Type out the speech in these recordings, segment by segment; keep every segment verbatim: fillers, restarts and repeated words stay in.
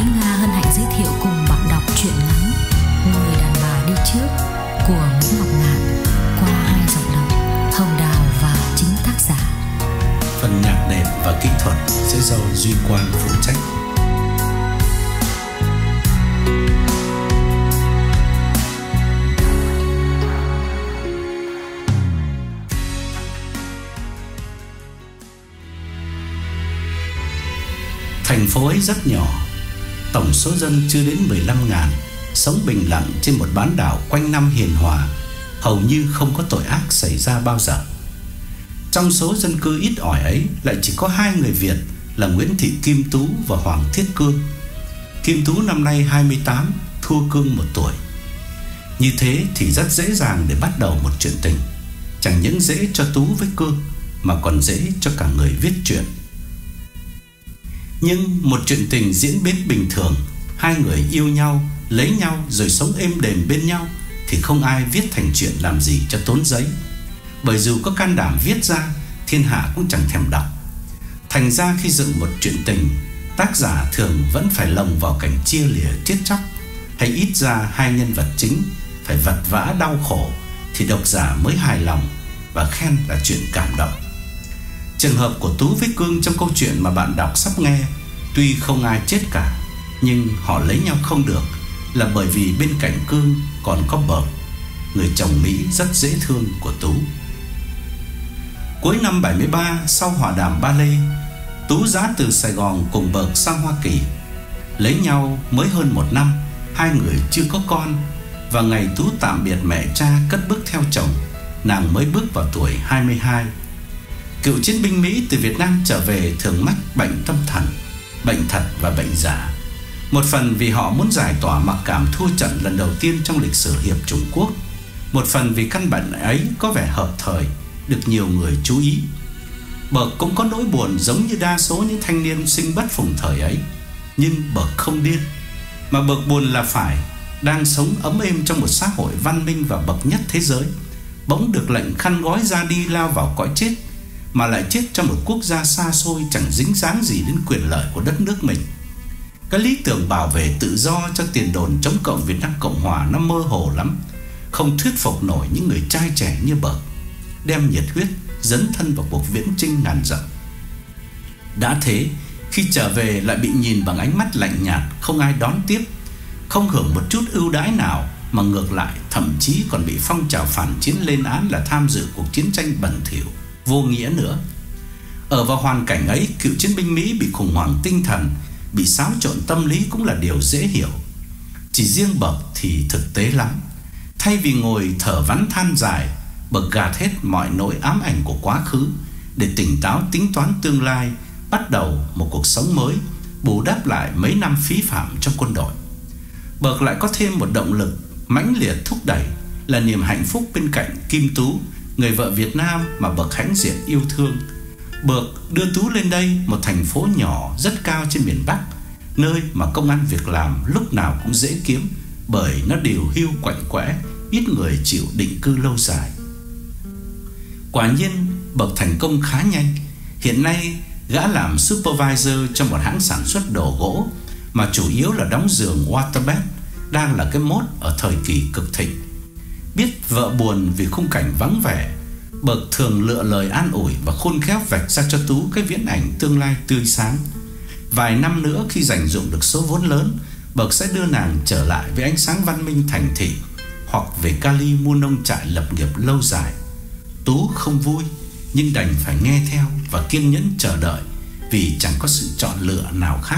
Nga hân hạnh giới thiệu cùng bạn đọc truyện ngắn Người đàn bà đi trước của Nguyễn Ngọc Ngạn qua hai giọng đọc Hồng Đào và chính tác giả. Phần nhạc đệm và kỹ thuật sẽ do Duy Quang phụ trách. Thành phố ấy rất nhỏ, tổng số dân chưa đến mười lăm ngàn, sống bình lặng trên một bán đảo quanh năm hiền hòa, hầu như không có tội ác xảy ra bao giờ. Trong số dân cư ít ỏi ấy lại chỉ có hai người Việt là Nguyễn Thị Kim Tú và Hoàng Thiết Cương. Kim Tú năm nay hai mươi tám, thua Cương một tuổi. Như thế thì rất dễ dàng để bắt đầu một chuyện tình. Chẳng những dễ cho Tú với Cương mà còn dễ cho cả người viết chuyện. Nhưng một chuyện tình diễn biến bình thường, hai người yêu nhau, lấy nhau rồi sống êm đềm bên nhau thì không ai viết thành chuyện làm gì cho tốn giấy. Bởi dù có can đảm viết ra, thiên hạ cũng chẳng thèm đọc. Thành ra khi dựng một chuyện tình, tác giả thường vẫn phải lồng vào cảnh chia lìa chết chóc, hay ít ra hai nhân vật chính phải vật vã đau khổ thì độc giả mới hài lòng và khen là chuyện cảm động. Trường hợp của Tú với Cương trong câu chuyện mà bạn đọc sắp nghe, tuy không ai chết cả, nhưng họ lấy nhau không được là bởi vì bên cạnh Cương còn có Bợt, người chồng Mỹ rất dễ thương của Tú. Cuối năm bảy mươi ba, sau hòa đàm Ba Lê, Tú giá từ Sài Gòn cùng Bợt sang Hoa Kỳ. Lấy nhau mới hơn một năm, hai người chưa có con, và ngày Tú tạm biệt mẹ cha cất bước theo chồng, nàng mới bước vào tuổi hai mươi hai. Cựu chiến binh Mỹ từ Việt Nam trở về thường mắc bệnh tâm thần, bệnh thật và bệnh giả. Một phần vì họ muốn giải tỏa mặc cảm thua trận lần đầu tiên trong lịch sử hiệp chủng quốc, một phần vì căn bệnh ấy có vẻ hợp thời, được nhiều người chú ý. Bợt cũng có nỗi buồn giống như đa số những thanh niên sinh bất phùng thời ấy, nhưng Bợt không điên. Mà Bợt buồn là phải đang sống ấm êm trong một xã hội văn minh và bậc nhất thế giới, bỗng được lệnh khăn gói ra đi lao vào cõi chết, mà lại chết trong một quốc gia xa xôi chẳng dính dáng gì đến quyền lợi của đất nước mình. Cái lý tưởng bảo vệ tự do cho tiền đồn chống cộng Việt Nam Cộng Hòa nó mơ hồ lắm, không thuyết phục nổi những người trai trẻ như Bợt, đem nhiệt huyết dấn thân vào cuộc viễn chinh ngàn dặm. Đã thế, khi trở về lại bị nhìn bằng ánh mắt lạnh nhạt, không ai đón tiếp, không hưởng một chút ưu đãi nào, mà ngược lại thậm chí còn bị phong trào phản chiến lên án là tham dự cuộc chiến tranh bẩn thỉu, vô nghĩa nữa. Ở vào hoàn cảnh ấy, cựu chiến binh Mỹ bị khủng hoảng tinh thần, bị xáo trộn tâm lý cũng là điều dễ hiểu. Chỉ riêng Bợt thì thực tế lắm. Thay vì ngồi thở vắn than dài, Bợt gạt hết mọi nỗi ám ảnh của quá khứ để tỉnh táo tính toán tương lai, bắt đầu một cuộc sống mới, bù đắp lại mấy năm phí phạm trong quân đội. Bợt lại có thêm một động lực mãnh liệt thúc đẩy là niềm hạnh phúc bên cạnh Kim Tú, người vợ Việt Nam mà Bợt hãnh diện yêu thương. Bợt đưa Tú lên đây, một thành phố nhỏ rất cao trên miền Bắc, nơi mà công ăn việc làm lúc nào cũng dễ kiếm, bởi nó điều hưu quạnh quẽ, ít người chịu định cư lâu dài. Quả nhiên Bợt thành công khá nhanh. Hiện nay gã làm supervisor trong một hãng sản xuất đồ gỗ, mà chủ yếu là đóng giường waterbed, đang là cái mốt ở thời kỳ cực thịnh. Biết vợ buồn vì khung cảnh vắng vẻ, Bợt thường lựa lời an ủi và khôn khéo vạch ra cho Tú cái viễn ảnh tương lai tươi sáng. Vài năm nữa khi dành dụm được số vốn lớn, Bợt sẽ đưa nàng trở lại với ánh sáng văn minh thành thị, hoặc về Cali mua nông trại lập nghiệp lâu dài. Tú không vui, nhưng đành phải nghe theo và kiên nhẫn chờ đợi, vì chẳng có sự chọn lựa nào khác.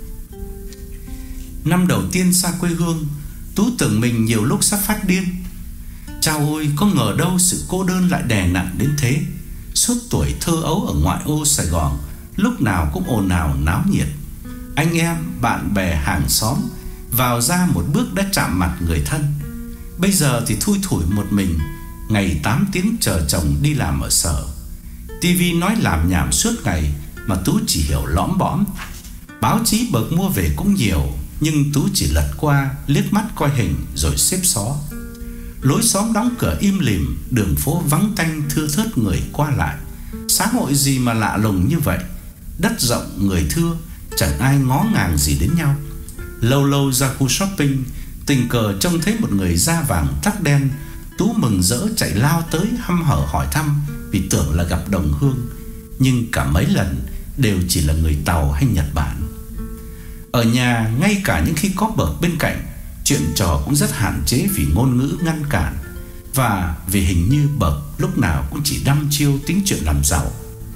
Năm đầu tiên xa quê hương, Tú tưởng mình nhiều lúc sắp phát điên. Chao ôi, có ngờ đâu sự cô đơn lại đè nặng đến thế. Suốt tuổi thơ ấu ở ngoại ô Sài Gòn, lúc nào cũng ồn ào náo nhiệt. Anh em, bạn bè, hàng xóm, vào ra một bước đã chạm mặt người thân. Bây giờ thì thui thủi một mình, ngày tám tiếng chờ chồng đi làm ở sở. tivi nói làm nhảm suốt ngày mà Tú chỉ hiểu lõm bõm. Báo chí Bợt mua về cũng nhiều, nhưng Tú chỉ lật qua, liếc mắt coi hình rồi xếp xó. Lối xóm đóng cửa im lìm, đường phố vắng tanh thưa thớt người qua lại. Xã hội gì mà lạ lùng như vậy. Đất rộng người thưa, chẳng ai ngó ngàng gì đến nhau. Lâu lâu ra khu shopping, tình cờ trông thấy một người da vàng tóc đen. Tú mừng rỡ chạy lao tới hăm hở hỏi thăm, vì tưởng là gặp đồng hương, nhưng cả mấy lần đều chỉ là người Tàu hay Nhật Bản. Ở nhà, ngay cả những khi có Bợt bên cạnh, chuyện trò cũng rất hạn chế vì ngôn ngữ ngăn cản, và vì hình như Bợt lúc nào cũng chỉ đăm chiêu tính chuyện làm giàu.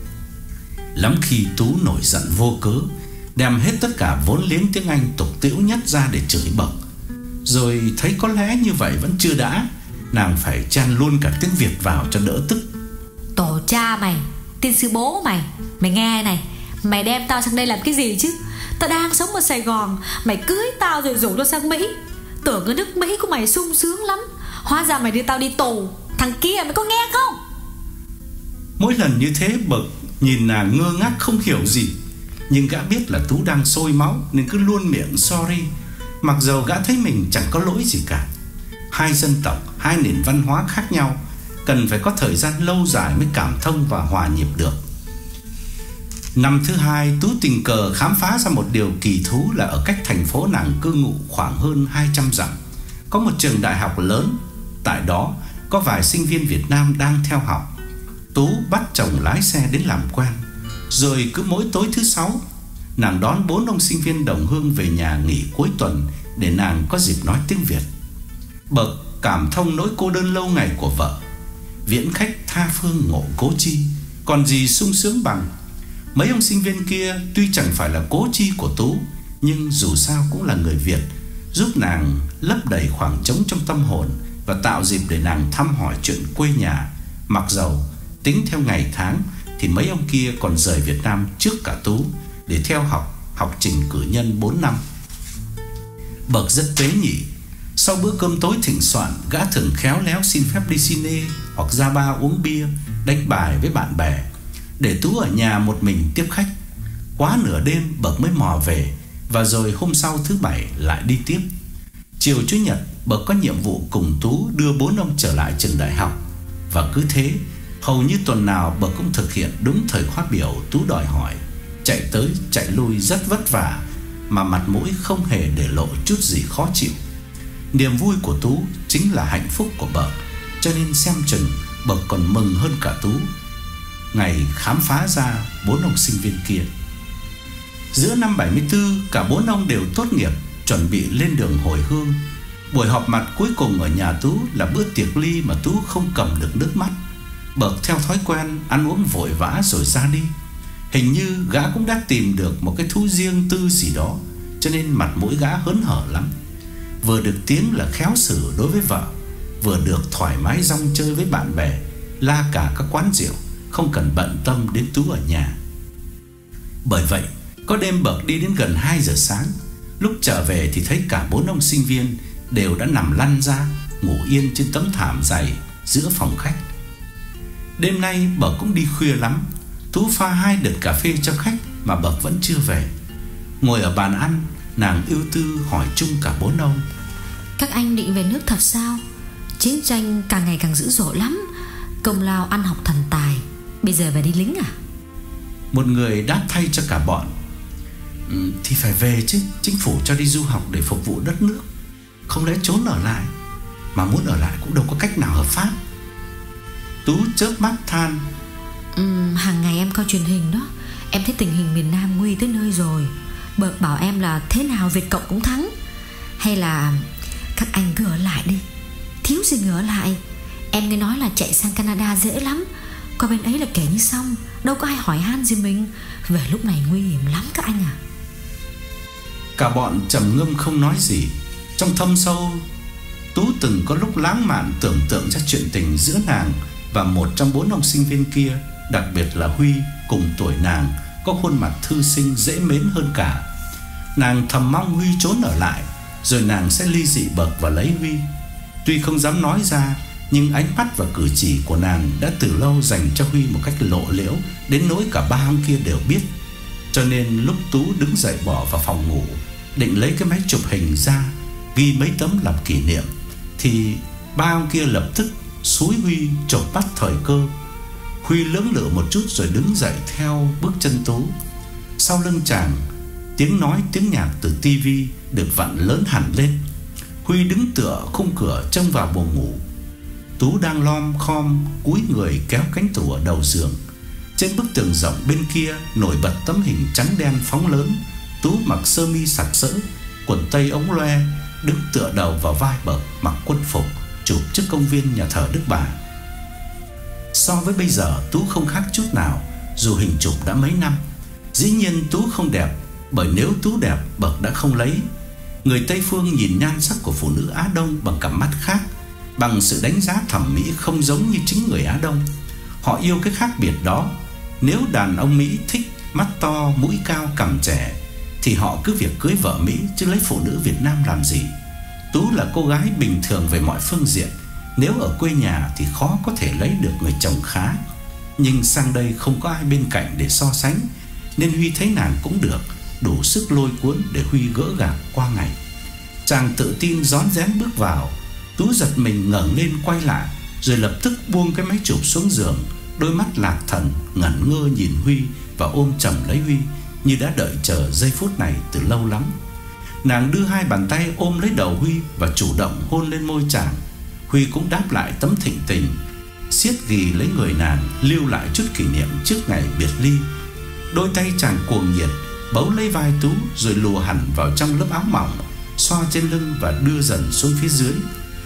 Lắm khi Tú nổi giận vô cớ, đem hết tất cả vốn liếng tiếng Anh tục tĩu nhất ra để chửi Bợt. Rồi thấy có lẽ như vậy vẫn chưa đã, nàng phải chan luôn cả tiếng Việt vào cho đỡ tức. Tổ cha mày, tiên sư bố mày, mày nghe này, mày đem tao sang đây làm cái gì chứ? Tao đang sống ở Sài Gòn, mày cưới tao rồi rủ tao sang Mỹ. Tưởng cái nước Mỹ của mày sung sướng lắm, hóa ra mày đưa tao đi tù. Thằng kia mày có nghe không? Mỗi lần như thế, Bợt nhìn nàng ngơ ngác không hiểu gì, nhưng gã biết là Tú đang sôi máu nên cứ luôn miệng sorry, mặc dầu gã thấy mình chẳng có lỗi gì cả. Hai dân tộc, hai nền văn hóa khác nhau, cần phải có thời gian lâu dài mới cảm thông và hòa nhịp được. Năm thứ hai, Tú tình cờ khám phá ra một điều kỳ thú là ở cách thành phố nàng cư ngụ khoảng hơn hai trăm dặm, có một trường đại học lớn. Tại đó có vài sinh viên Việt Nam đang theo học. Tú bắt chồng lái xe đến làm quen. Rồi cứ mỗi tối thứ sáu, nàng đón bốn ông sinh viên đồng hương về nhà nghỉ cuối tuần để nàng có dịp nói tiếng Việt. Bợt cảm thông nỗi cô đơn lâu ngày của vợ. Viễn khách tha phương ngộ cố chi, còn gì sung sướng bằng. Mấy ông sinh viên kia tuy chẳng phải là cố chi của Tú, nhưng dù sao cũng là người Việt, giúp nàng lấp đầy khoảng trống trong tâm hồn và tạo dịp để nàng thăm hỏi chuyện quê nhà. Mặc dầu tính theo ngày tháng thì mấy ông kia còn rời Việt Nam trước cả Tú để theo học học trình cử nhân bốn năm. Bợt rất tế nhị. Sau bữa cơm tối thịnh soạn, gã thường khéo léo xin phép đi cine hoặc ra bar uống bia, đánh bài với bạn bè, để Tú ở nhà một mình tiếp khách. Quá nửa đêm Bợt mới mò về, và rồi hôm sau thứ bảy lại đi tiếp. Chiều chủ nhật, Bợt có nhiệm vụ cùng Tú đưa bốn ông trở lại trường đại học. Và cứ thế, hầu như tuần nào Bợt cũng thực hiện đúng thời khóa biểu Tú đòi hỏi, chạy tới chạy lui rất vất vả, mà mặt mũi không hề để lộ chút gì khó chịu. Niềm vui của Tú chính là hạnh phúc của Bợt, cho nên xem chừng Bợt còn mừng hơn cả Tú ngày khám phá ra bốn ông sinh viên kia. Giữa năm bảy mươi tư, cả bốn ông đều tốt nghiệp, chuẩn bị lên đường hồi hương. Buổi họp mặt cuối cùng ở nhà Tú là bữa tiệc ly mà Tú không cầm được nước mắt. Bợt theo thói quen ăn uống vội vã rồi ra đi. Hình như gã cũng đã tìm được một cái thú riêng tư gì đó, cho nên mặt mũi gã hớn hở lắm. Vừa được tiếng là khéo xử đối với vợ, vừa được thoải mái rong chơi với bạn bè, la cả các quán rượu, không cần bận tâm đến Tú ở nhà. Bởi vậy, có đêm Bợt đi đến gần hai giờ sáng. Lúc trở về thì thấy cả bốn ông sinh viên đều đã nằm lăn ra, ngủ yên trên tấm thảm dày giữa phòng khách. Đêm nay Bợt cũng đi khuya lắm. Tú pha hai đợt cà phê cho khách mà Bợt vẫn chưa về. Ngồi ở bàn ăn, nàng ưu tư hỏi chung cả bốn ông: Các anh định về nước thật sao? Chiến tranh càng ngày càng dữ dội lắm, công lao ăn học thần tài, bây giờ về đi lính à? Một người đáp thay cho cả bọn: ừ, Thì phải về chứ, chính phủ cho đi du học để phục vụ đất nước, không lẽ trốn ở lại. Mà muốn ở lại cũng đâu có cách nào hợp pháp. Tú chớp mắt than: ừ, Hàng ngày em coi truyền hình đó, em thấy tình hình miền Nam nguy tới nơi rồi. Bợt bảo em là thế nào Việt Cộng cũng thắng. Hay là các anh cứ ở lại đi, thiếu gì người ở lại. Em nghe nói là chạy sang Canada dễ lắm, qua bên ấy là kể như xong, đâu có ai hỏi han gì mình. Về lúc này nguy hiểm lắm các anh à. Cả bọn trầm ngâm không nói gì. Trong thâm sâu, Tú từng có lúc lãng mạn tưởng tượng ra chuyện tình giữa nàng và một trong bốn ông sinh viên kia, đặc biệt là Huy, cùng tuổi nàng, có khuôn mặt thư sinh dễ mến hơn cả. Nàng thầm mong Huy trốn ở lại, rồi nàng sẽ ly dị Bợt và lấy Huy. Tuy không dám nói ra, nhưng ánh mắt và cử chỉ của nàng đã từ lâu dành cho Huy một cách lộ liễu, đến nỗi cả ba ông kia đều biết. Cho nên lúc Tú đứng dậy bỏ vào phòng ngủ, định lấy cái máy chụp hình ra ghi mấy tấm làm kỷ niệm, thì ba ông kia lập tức xúi Huy chộp bắt thời cơ. Huy lưỡng lự một chút rồi đứng dậy theo bước chân Tú. Sau lưng chàng Tiếng nói tiếng nhạc từ tivi được vặn lớn hẳn lên. Huy đứng tựa khung cửa trông vào buồng ngủ. Tú đang lom khom cúi người kéo cánh tủ ở đầu giường. Trên bức tường rộng bên kia nổi bật tấm hình trắng đen phóng lớn. Tú mặc sơ mi sặc sỡ, quần tây ống loe, đứng tựa đầu vào vai bờ, mặc quân phục, chụp trước công viên nhà thờ Đức Bà. So với bây giờ, Tú không khác chút nào, dù hình chụp đã mấy năm. Dĩ nhiên Tú không đẹp, bởi nếu Tú đẹp, Bậc đã không lấy. Người Tây phương nhìn nhan sắc của phụ nữ Á Đông bằng cặp mắt khác, bằng sự đánh giá thẩm mỹ không giống như chính người Á Đông. Họ yêu cái khác biệt đó. Nếu đàn ông Mỹ thích mắt to, mũi cao, cằm trẻ, thì họ cứ việc cưới vợ Mỹ, chứ lấy phụ nữ Việt Nam làm gì. Tú là cô gái bình thường về mọi phương diện. Nếu ở quê nhà thì khó có thể lấy được người chồng khá. Nhưng sang đây không có ai bên cạnh để so sánh, nên Huy thấy nàng cũng được, đủ sức lôi cuốn để Huy gỡ gạc qua ngày. Chàng tự tin rón rén bước vào. Tú giật mình ngẩng lên quay lại, rồi lập tức buông cái máy chụp xuống giường. Đôi mắt lạc thần ngẩn ngơ nhìn Huy và ôm chầm lấy Huy, như đã đợi chờ giây phút này từ lâu lắm. Nàng đưa hai bàn tay ôm lấy đầu Huy và chủ động hôn lên môi chàng. Huy cũng đáp lại tấm thịnh tình, siết ghì lấy người nàng, lưu lại chút kỷ niệm trước ngày biệt ly. Đôi tay chàng cuồng nhiệt bấu lấy vai Tú, rồi lùa hẳn vào trong lớp áo mỏng, xoa trên lưng và đưa dần xuống phía dưới.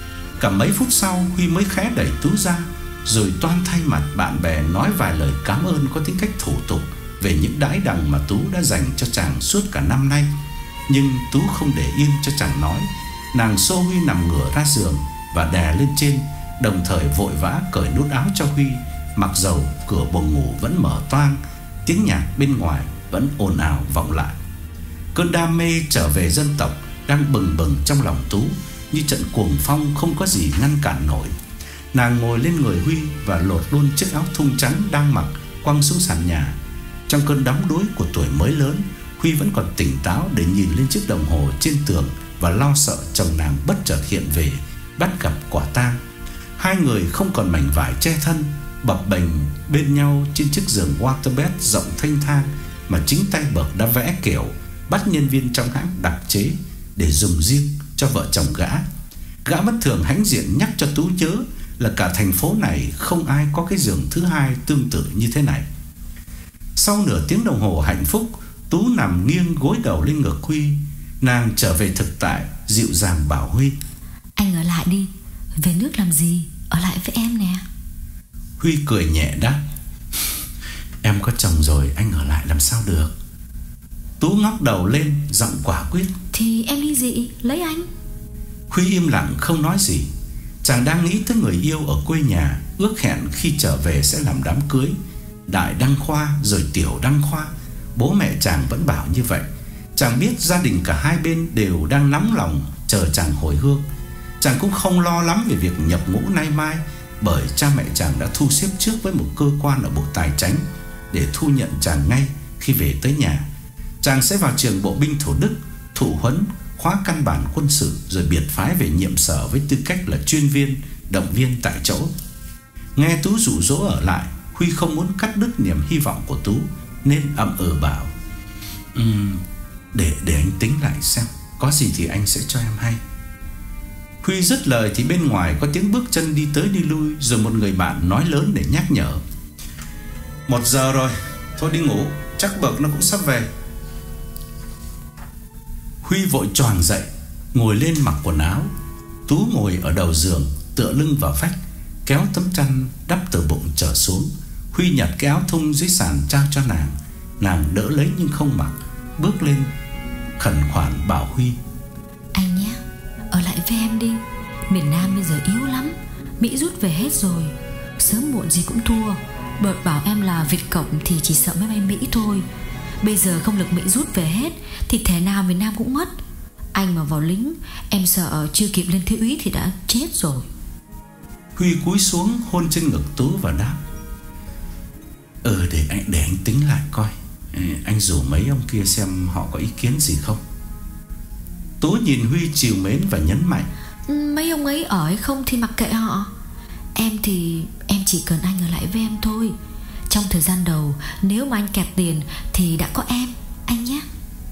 Cả mấy phút sau, Huy mới khẽ đẩy Tú ra, rồi toan thay mặt bạn bè nói vài lời cảm ơn có tính cách thủ tục về những đãi đằng mà Tú đã dành cho chàng suốt cả năm nay. Nhưng Tú không để yên cho chàng nói. Nàng xô Huy nằm ngửa ra giường và đè lên trên, đồng thời vội vã cởi nút áo cho Huy, mặc dầu cửa buồng ngủ vẫn mở toang, tiếng nhạc bên ngoài vẫn ồn ào vọng lại. Cơn đam mê trở về dân tộc đang bừng bừng trong lòng Tú, như trận cuồng phong không có gì ngăn cản nổi. Nàng ngồi lên người Huy và lột luôn chiếc áo thun trắng đang mặc, quăng xuống sàn nhà. Trong cơn đắm đuối của tuổi mới lớn, Huy vẫn còn tỉnh táo để nhìn lên chiếc đồng hồ trên tường và lo sợ chồng nàng bất chợt hiện về, bắt gặp quả tang. Hai người không còn mảnh vải che thân, bập bềnh bên nhau trên chiếc giường waterbed rộng thênh thang mà chính tay Bậc đã vẽ kiểu, bắt nhân viên trong hãng đặc chế để dùng riêng cho vợ chồng gã. Gã bất thường hãnh diện nhắc cho Tú nhớ là cả thành phố này không ai có cái giường thứ hai tương tự như thế này. Sau nửa tiếng đồng hồ hạnh phúc, Tú nằm nghiêng gối đầu lên ngực Huy. Nàng trở về thực tại, dịu dàng bảo Huy: Anh ở lại đi, về nước làm gì, ở lại với em nè. Huy cười nhẹ đáp: Em có chồng rồi, anh ở lại làm sao được. Tú ngóc đầu lên, giọng quả quyết: Thì em ly dị, lấy anh. Huy im lặng không nói gì. Chàng đang nghĩ tới người yêu ở quê nhà, ước hẹn khi trở về sẽ làm đám cưới. Đại Đăng Khoa rồi Tiểu Đăng Khoa, bố mẹ chàng vẫn bảo như vậy. Chàng biết gia đình cả hai bên đều đang nóng lòng chờ chàng hồi hương. Chàng cũng không lo lắm về việc nhập ngũ nay mai, bởi cha mẹ chàng đã thu xếp trước với một cơ quan ở Bộ Tài Chánh để thu nhận chàng ngay khi về tới nhà. Chàng sẽ vào trường bộ binh Thủ Đức, thụ huấn khóa căn bản quân sự, rồi biệt phái về nhiệm sở với tư cách là chuyên viên, động viên tại chỗ. Nghe Tú dụ dỗ ở lại, Huy không muốn cắt đứt niềm hy vọng của Tú, nên ậm ừ bảo: um, Để để anh tính lại xem, có gì thì anh sẽ cho em hay. Huy dứt lời thì bên ngoài có tiếng bước chân đi tới đi lui, rồi một người bạn nói lớn để nhắc nhở: Một giờ rồi, thôi đi ngủ, chắc Bậc nó cũng sắp về. Huy vội choàng dậy, ngồi lên mặc quần áo. Tú ngồi ở đầu giường, tựa lưng vào vách, kéo tấm chăn đắp từ bụng trở xuống. Huy nhặt cái áo thun dưới sàn trao cho nàng. Nàng đỡ lấy nhưng không mặc, bước lên khẩn khoản bảo Huy: Anh nhé, ở lại với em đi. Miền Nam bây giờ yếu lắm, Mỹ rút về hết rồi, sớm muộn gì cũng thua. Bợt bảo em là Việt Cộng thì chỉ sợ máy bay Mỹ thôi. Bây giờ không lực Mỹ rút về hết thì thể nào miền Nam cũng mất. Anh mà vào lính, em sợ chưa kịp lên thiếu úy thì đã chết rồi. Huy cúi xuống hôn trên ngực Tú và đáp: Ừ để anh, để anh tính lại coi. Anh rủ mấy ông kia xem họ có ý kiến gì không. Tú nhìn Huy trìu mến và nhấn mạnh: Mấy ông ấy ở hay không thì mặc kệ họ. Em thì em chỉ cần anh ở lại với em thôi. Trong thời gian đầu, nếu mà anh kẹt tiền thì đã có em, anh nhé.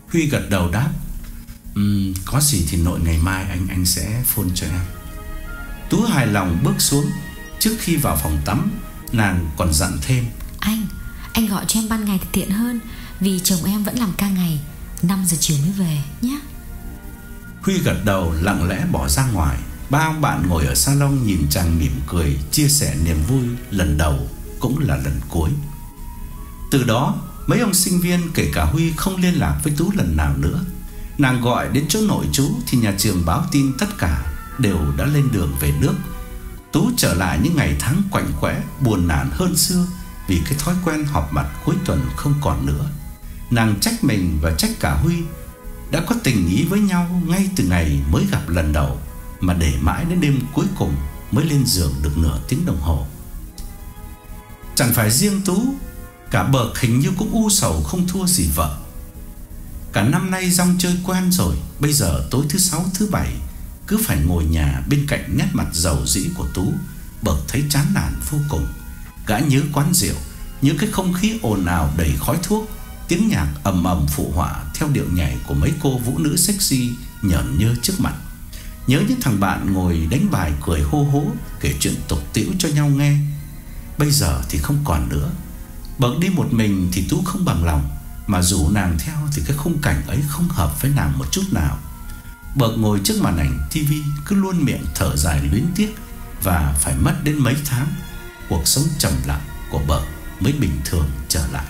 Huy gật đầu đáp: um, Có gì thì nội ngày mai anh anh sẽ phone cho em. Tú hài lòng bước xuống. Trước khi vào phòng tắm, nàng còn dặn thêm: Anh, anh gọi cho em ban ngày thì tiện hơn, vì chồng em vẫn làm ca ngày, năm giờ chiều mới về nhé. Huy gật đầu lặng lẽ bỏ ra ngoài. Ba ông bạn ngồi ở salon nhìn chàng mỉm cười, chia sẻ niềm vui lần đầu cũng là lần cuối. Từ đó mấy ông sinh viên kể cả Huy không liên lạc với Tú lần nào nữa. Nàng gọi đến chỗ nội trú thì nhà trường báo tin tất cả đều đã lên đường về nước. Tú trở lại những ngày tháng quạnh quẽ, buồn nản hơn xưa, vì cái thói quen họp mặt cuối tuần không còn nữa. Nàng trách mình và trách cả Huy đã có tình ý với nhau ngay từ ngày mới gặp lần đầu, mà để mãi đến đêm cuối cùng mới lên giường được nửa tiếng đồng hồ. Chẳng phải riêng Tú, cả Bợt hình như cũng u sầu không thua gì vợ. Cả năm nay rong chơi quen rồi, bây giờ tối thứ sáu thứ bảy cứ phải ngồi nhà bên cạnh nét mặt rầu rĩ của Tú, Bợt thấy chán nản vô cùng. Gã nhớ quán rượu, nhớ cái không khí ồn ào đầy khói thuốc, tiếng nhạc ầm ầm phụ họa theo điệu nhảy của mấy cô vũ nữ sexy nhởn nhơ trước mặt. Nhớ những thằng bạn ngồi đánh bài cười hô hố, kể chuyện tục tĩu cho nhau nghe. Bây giờ thì không còn nữa. Bợt đi một mình thì Tú không bằng lòng, mà rủ nàng theo thì cái khung cảnh ấy không hợp với nàng một chút nào. Bợt ngồi trước màn ảnh tivi cứ luôn miệng thở dài luyến tiếc, và phải mất đến mấy tháng cuộc sống trầm lặng của Bợt mới bình thường trở lại.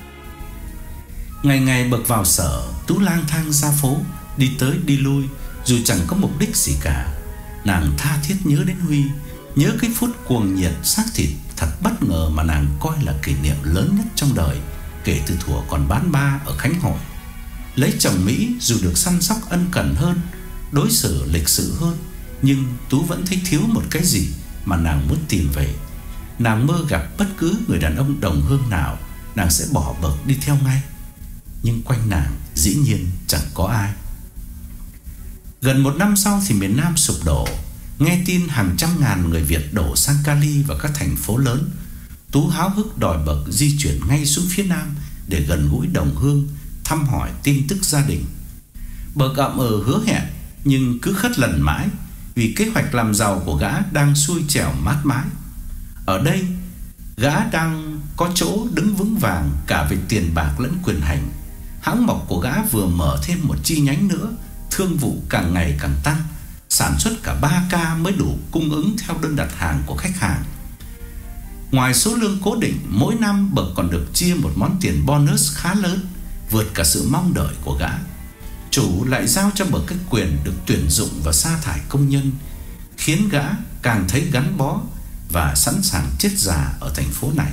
Ngày ngày Bợt vào sở, Tú lang thang ra phố, đi tới đi lui dù chẳng có mục đích gì cả. Nàng tha thiết nhớ đến Huy, nhớ cái phút cuồng nhiệt xác thịt thật bất ngờ mà nàng coi là kỷ niệm lớn nhất trong đời, kể từ thuở còn bán ba ở Khánh Hội. Lấy chồng Mỹ dù được săn sóc ân cần hơn, đối xử lịch sự hơn, nhưng Tú vẫn thấy thiếu một cái gì mà nàng muốn tìm về. Nàng mơ gặp bất cứ người đàn ông đồng hương nào, nàng sẽ bỏ Bợt đi theo ngay. Nhưng quanh nàng dĩ nhiên chẳng có ai. Gần một năm sau thì miền Nam sụp đổ. Nghe tin hàng trăm ngàn người Việt đổ sang Cali và các thành phố lớn, Tú háo hức đòi Bợt di chuyển ngay xuống phía Nam để gần gũi đồng hương, thăm hỏi tin tức gia đình. Bợt ậm ừ hứa hẹn, nhưng cứ khất lần mãi, vì kế hoạch làm giàu của gã đang xuôi chèo mát mái. Ở đây, gã đang có chỗ đứng vững vàng cả về tiền bạc lẫn quyền hành. Hãng mộc của gã vừa mở thêm một chi nhánh nữa, thương vụ càng ngày càng tăng, sản xuất cả ba ca mới đủ cung ứng theo đơn đặt hàng của khách hàng. Ngoài số lương cố định, mỗi năm Bợt còn được chia một món tiền bonus khá lớn, vượt cả sự mong đợi của gã. Chủ lại giao cho Bợt cái quyền được tuyển dụng và sa thải công nhân, khiến gã càng thấy gắn bó và sẵn sàng chết già ở thành phố này.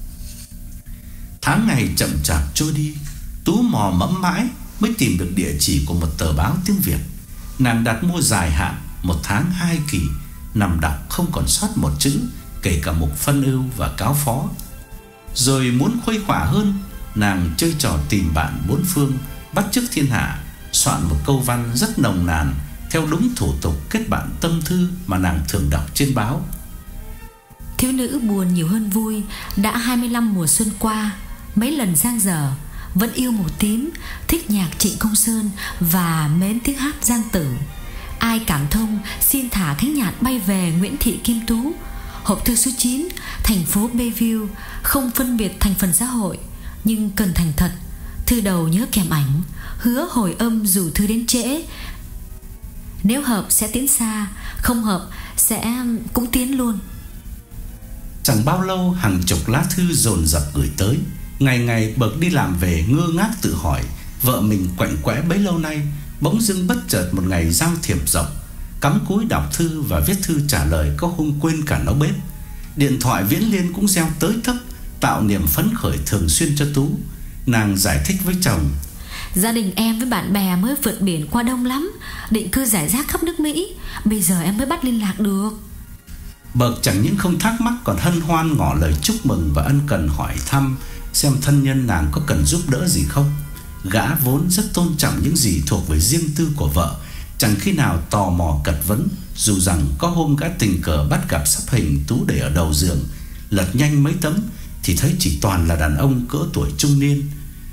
Tháng ngày chậm chạp trôi đi, Tú mò mẫm mãi mới tìm được địa chỉ của một tờ báo tiếng Việt. Nàng đặt mua dài hạn, một tháng hai kỳ, nằm đọc không còn sót một chữ, kể cả mục phân ưu và cáo phó. Rồi muốn khuây khỏa hơn, nàng chơi trò tìm bạn bốn phương, bắt chước thiên hạ, soạn một câu văn rất nồng nàn theo đúng thủ tục kết bạn tâm thư mà nàng thường đọc trên báo. Thiếu nữ buồn nhiều hơn vui, đã hai mươi lăm mùa xuân qua, mấy lần giang dở, vẫn yêu màu tím, thích nhạc Trịnh Công Sơn và mến tiếng hát Giang Tử. Ai cảm thông xin thả cánh nhạt bay về Nguyễn Thị Kim Tú. Hộp thư số chín, thành phố Bayview, không phân biệt thành phần xã hội, nhưng cần thành thật. Thư đầu nhớ kèm ảnh, hứa hồi âm dù thư đến trễ. Nếu hợp sẽ tiến xa, không hợp sẽ cũng tiến luôn. Chẳng bao lâu hàng chục lá thư dồn dập gửi tới. Ngày ngày Bợt đi làm về ngơ ngác tự hỏi, vợ mình quạnh quẽ bấy lâu nay bỗng dưng bất chợt một ngày giao thiệp rộng, cắm cúi đọc thư và viết thư trả lời có hôm quên cả nấu bếp. Điện thoại viễn liên cũng reo tới tấp, tạo niềm phấn khởi thường xuyên cho Tú. Nàng giải thích với chồng: Gia đình em với bạn bè mới vượt biển qua Đông lắm, định cư rải rác khắp nước Mỹ, bây giờ em mới bắt liên lạc được. Bợt chẳng những không thắc mắc, còn hân hoan ngỏ lời chúc mừng và ân cần hỏi thăm xem thân nhân nàng có cần giúp đỡ gì không. Gã vốn rất tôn trọng những gì thuộc về riêng tư của vợ, chẳng khi nào tò mò cật vấn, dù rằng có hôm gã tình cờ bắt gặp sắp hình Tú để ở đầu giường, lật nhanh mấy tấm thì thấy chỉ toàn là đàn ông cỡ tuổi trung niên.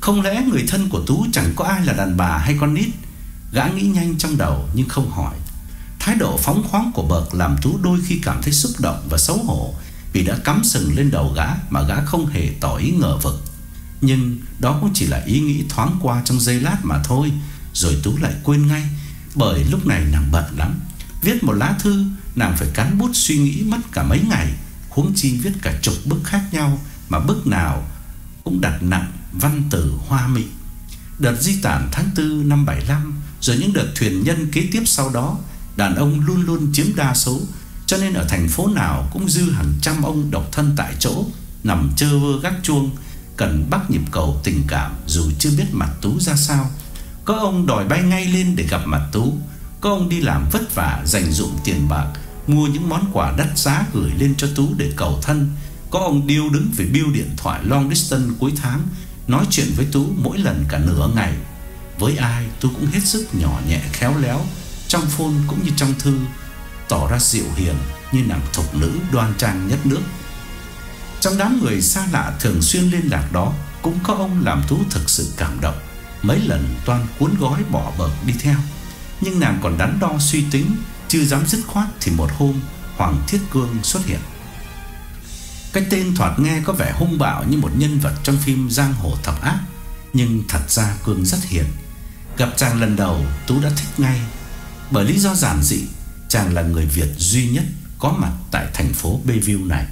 Không lẽ người thân của Tú chẳng có ai là đàn bà hay con nít? Gã nghĩ nhanh trong đầu nhưng không hỏi. Thái độ phóng khoáng của Bợt làm Tú đôi khi cảm thấy xúc động và xấu hổ, vì đã cắm sừng lên đầu gã mà gã không hề tỏ ý ngờ vực. Nhưng đó cũng chỉ là ý nghĩ thoáng qua trong giây lát mà thôi, rồi Tú lại quên ngay. Bởi lúc này nàng bận lắm. Viết một lá thư, nàng phải cắn bút suy nghĩ mất cả mấy ngày, huống chi viết cả chục bức khác nhau, mà bức nào cũng đặt nặng văn từ hoa mỹ. Đợt di tản tháng tư năm bảy lăm, rồi những đợt thuyền nhân kế tiếp sau đó, đàn ông luôn luôn chiếm đa số, cho nên ở thành phố nào cũng dư hàng trăm ông độc thân tại chỗ, nằm chơ vơ gác chuông, cần bắt nhịp cầu tình cảm dù chưa biết mặt Tú ra sao. Có ông đòi bay ngay lên để gặp mặt Tú, có ông đi làm vất vả dành dụm tiền bạc, mua những món quà đắt giá gửi lên cho Tú để cầu thân. Có ông điêu đứng về bưu điện thoại long distance cuối tháng, nói chuyện với Tú mỗi lần cả nửa ngày. Với ai Tú cũng hết sức nhỏ nhẹ khéo léo, trong phone cũng như trong thư, tỏ ra dịu hiền như nàng thục nữ đoan trang nhất nước. Trong đám người xa lạ thường xuyên liên lạc đó, cũng có ông làm Tú thực sự cảm động. Mấy lần toan cuốn gói bỏ Bợt đi theo, nhưng nàng còn đắn đo suy tính, chưa dám dứt khoát thì một hôm Hoàng Thiết Cương xuất hiện. Cái tên thoạt nghe có vẻ hung bạo như một nhân vật trong phim giang hồ thập ác, nhưng thật ra Cương rất hiền. Gặp chàng lần đầu, Tú đã thích ngay. Bởi lý do giản dị, chàng là người Việt duy nhất có mặt tại thành phố Bayview này.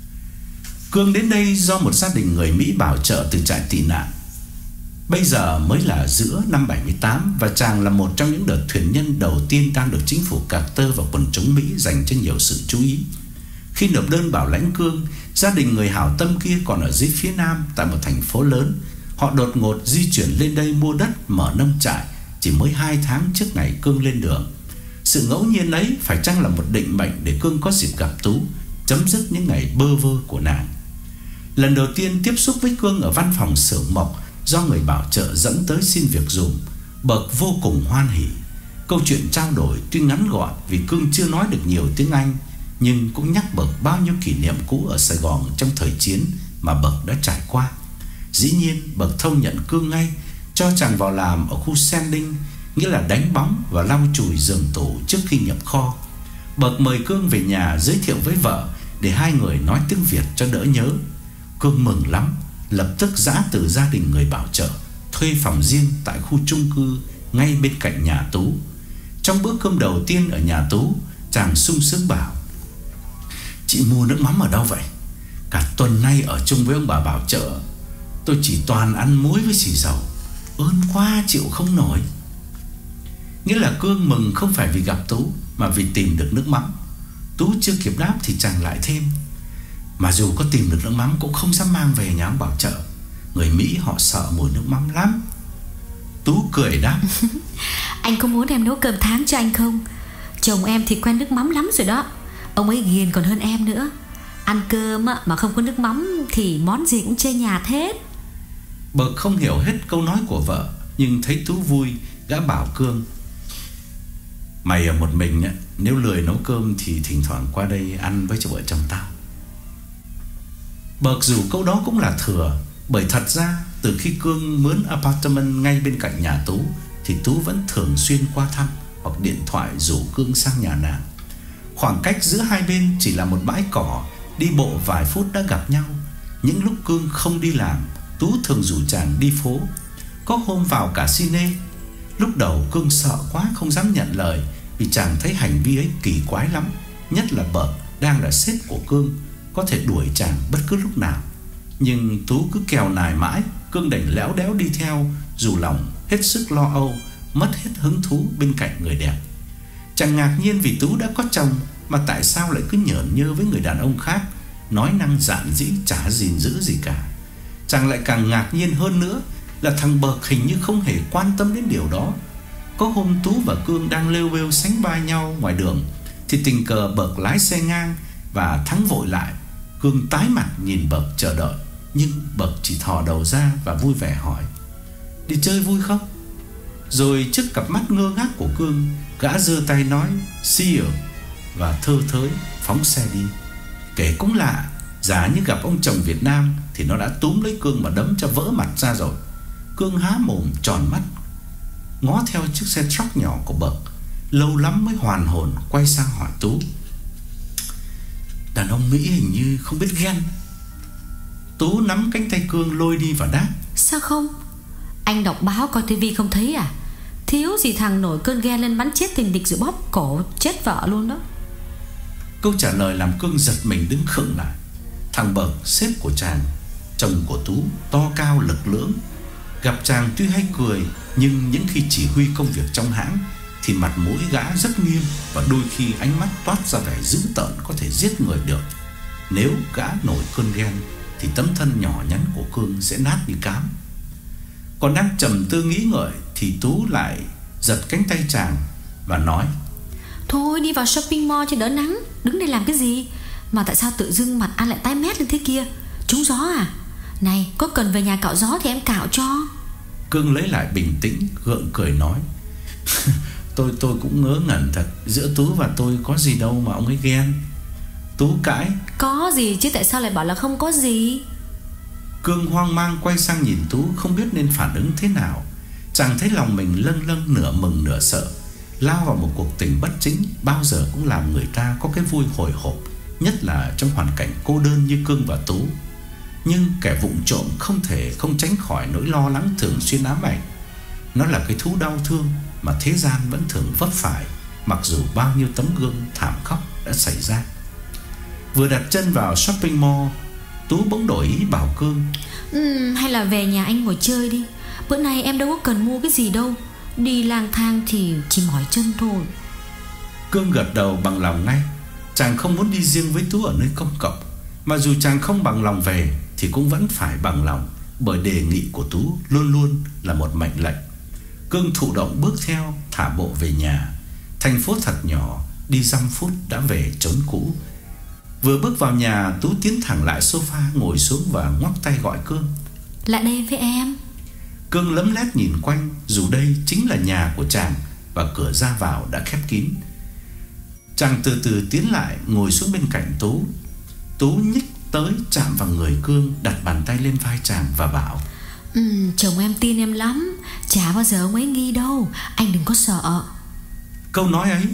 Cương đến đây do một gia đình người Mỹ bảo trợ từ trại tị nạn. Bây giờ mới là giữa năm bảy mươi tám, và chàng là một trong những đợt thuyền nhân đầu tiên đang được chính phủ Carter và quần chúng Mỹ dành cho nhiều sự chú ý. Khi nộp đơn bảo lãnh Cương, gia đình người hảo tâm kia còn ở dưới phía nam tại một thành phố lớn. Họ đột ngột di chuyển lên đây mua đất, mở nông trại chỉ mới hai tháng trước ngày Cương lên đường. Sự ngẫu nhiên ấy phải chăng là một định mệnh để Cương có dịp gặp Tú, chấm dứt những ngày bơ vơ của nàng. Lần đầu tiên tiếp xúc với Cương ở văn phòng xưởng mộc do người bảo trợ dẫn tới xin việc dùm, Bợt vô cùng hoan hỉ. Câu chuyện trao đổi tuy ngắn gọn vì Cương chưa nói được nhiều tiếng Anh, nhưng cũng nhắc Bợt bao nhiêu kỷ niệm cũ ở Sài Gòn trong thời chiến mà Bợt đã trải qua. Dĩ nhiên Bợt thông nhận Cương ngay, cho chàng vào làm ở khu sanding, nghĩa là đánh bóng và lau chùi giường tủ trước khi nhập kho. Bợt mời Cương về nhà giới thiệu với vợ để hai người nói tiếng Việt cho đỡ nhớ. Cương mừng lắm, lập tức giã từ gia đình người bảo trợ, thuê phòng riêng tại khu chung cư ngay bên cạnh nhà Tú. Trong bữa cơm đầu tiên ở nhà Tú, chàng sung sướng bảo: "Chị mua nước mắm ở đâu vậy? Cả tuần nay ở chung với ông bà bảo trợ, tôi chỉ toàn ăn muối với xì dầu, ơn quá chịu không nổi." Nghĩa là Cương mừng không phải vì gặp Tú, mà vì tìm được nước mắm. Tú chưa kịp đáp thì chàng lại thêm: "Mà dù có tìm được nước mắm cũng không dám mang về nhà ông bảo trợ. Người Mỹ họ sợ mùi nước mắm lắm." Tú cười đáp: "Anh có muốn em nấu cơm tháng cho anh không? Chồng em thì quen nước mắm lắm rồi đó. Ông ấy ghiền còn hơn em nữa. Ăn cơm mà không có nước mắm thì món gì cũng chê nhạt hết." Bợt không hiểu hết câu nói của vợ, nhưng thấy Tú vui, gã bảo Cương: "Mày ở một mình á, nếu lười nấu cơm thì thỉnh thoảng qua đây ăn với cho vợ chồng tao." Bợt dù câu đó cũng là thừa, bởi thật ra từ khi Cương mướn apartment ngay bên cạnh nhà Tú thì Tú vẫn thường xuyên qua thăm hoặc điện thoại rủ Cương sang nhà nàng. Khoảng cách giữa hai bên chỉ là một bãi cỏ, đi bộ vài phút đã gặp nhau. Những lúc Cương không đi làm, Tú thường rủ chàng đi phố. Có hôm vào cả cine. Lúc đầu Cương sợ quá không dám nhận lời, vì chàng thấy hành vi ấy kỳ quái lắm, nhất là Bợt đang là sếp của Cương, có thể đuổi chàng bất cứ lúc nào. Nhưng Tú cứ kèo nài mãi, Cương đành léo đéo đi theo, dù lòng hết sức lo âu, mất hết hứng thú bên cạnh người đẹp. Chàng ngạc nhiên vì Tú đã có chồng, mà tại sao lại cứ nhởn nhơ với người đàn ông khác, nói năng dạn dĩ chả gìn giữ gì cả. Chàng lại càng ngạc nhiên hơn nữa là thằng Bợt hình như không hề quan tâm đến điều đó. Có hôm Tú và Cương đang lêu bêu sánh vai nhau ngoài đường, thì tình cờ Bợt lái xe ngang và thắng vội lại. Cương tái mặt nhìn Bợt chờ đợi, nhưng Bợt chỉ thò đầu ra và vui vẻ hỏi: "Đi chơi vui không?" Rồi trước cặp mắt ngơ ngác của Cương, gã giơ tay nói "See you" và thơ thới phóng xe đi. Kể cũng lạ, giả như gặp ông chồng Việt Nam thì nó đã túm lấy Cương mà đấm cho vỡ mặt ra rồi. Cương há mồm tròn mắt, ngó theo chiếc xe truck nhỏ của Bậc, lâu lắm mới hoàn hồn quay sang hỏi Tú: "Đàn ông Mỹ hình như không biết ghen." Tú nắm cánh tay Cương lôi đi và đáp: "Sao không? Anh đọc báo coi tivi không thấy à? Thiếu gì thằng nổi cơn ghen lên bắn chết tình địch rồi bóp cổ chết vợ luôn đó." Câu trả lời làm Cương giật mình đứng khựng lại. Thằng Bậc, sếp của chàng, chồng của Tú, to cao lực lưỡng. Gặp chàng tuy hay cười, nhưng những khi chỉ huy công việc trong hãng thì mặt mũi gã rất nghiêm, và đôi khi ánh mắt toát ra vẻ dữ tợn có thể giết người được. Nếu gã nổi cơn ghen thì tấm thân nhỏ nhắn của Cương sẽ nát như cám. Còn đang trầm tư nghĩ ngợi thì Tú lại giật cánh tay chàng và nói: "Thôi đi vào shopping mall cho đỡ nắng. Đứng đây làm cái gì? Mà tại sao tự dưng mặt anh lại tái mét lên thế kia? Trúng gió à? Này, có cần về nhà cạo gió thì em cạo cho." Cương lấy lại bình tĩnh, gượng cười nói: Tôi tôi cũng ngớ ngẩn thật. Giữa Tú và tôi có gì đâu mà ông ấy ghen." Tú cãi: "Có gì chứ, tại sao lại bảo là không có gì?" Cương hoang mang quay sang nhìn Tú, không biết nên phản ứng thế nào. Chàng thấy lòng mình lâng lâng, nửa mừng nửa sợ. Lao vào một cuộc tình bất chính bao giờ cũng làm người ta có cái vui hồi hộp, nhất là trong hoàn cảnh cô đơn như Cương và Tú. Nhưng kẻ vụng trộm không thể không tránh khỏi nỗi lo lắng thường xuyên ám ảnh. Nó là cái thú đau thương mà thế gian vẫn thường vấp phải, mặc dù bao nhiêu tấm gương thảm khốc đã xảy ra. Vừa đặt chân vào shopping mall, Tú bỗng đổi ý bảo Cương: ừ, "Hay là về nhà anh ngồi chơi đi. Bữa nay em đâu có cần mua cái gì đâu. Đi lang thang thì chỉ mỏi chân thôi." Cương gật đầu bằng lòng ngay. Chàng không muốn đi riêng với Tú ở nơi công cộng, mà dù chàng không bằng lòng về thì cũng vẫn phải bằng lòng, bởi đề nghị của Tú luôn luôn là một mệnh lệnh. Cương thụ động bước theo, thả bộ về nhà. Thành phố thật nhỏ, đi dăm phút đã về chốn cũ. Vừa bước vào nhà, Tú tiến thẳng lại sofa, ngồi xuống và ngoắc tay gọi Cương: "Lại đây với em." Cương lấm lét nhìn quanh, dù đây chính là nhà của chàng và cửa ra vào đã khép kín. Chàng từ từ tiến lại, ngồi xuống bên cạnh Tú. Tú nhích tới chạm vào người Cương, đặt bàn tay lên vai chàng và bảo: ừ, "Chồng em tin em lắm. Chả bao giờ ông ấy nghi đâu. Anh đừng có sợ." Câu nói ấy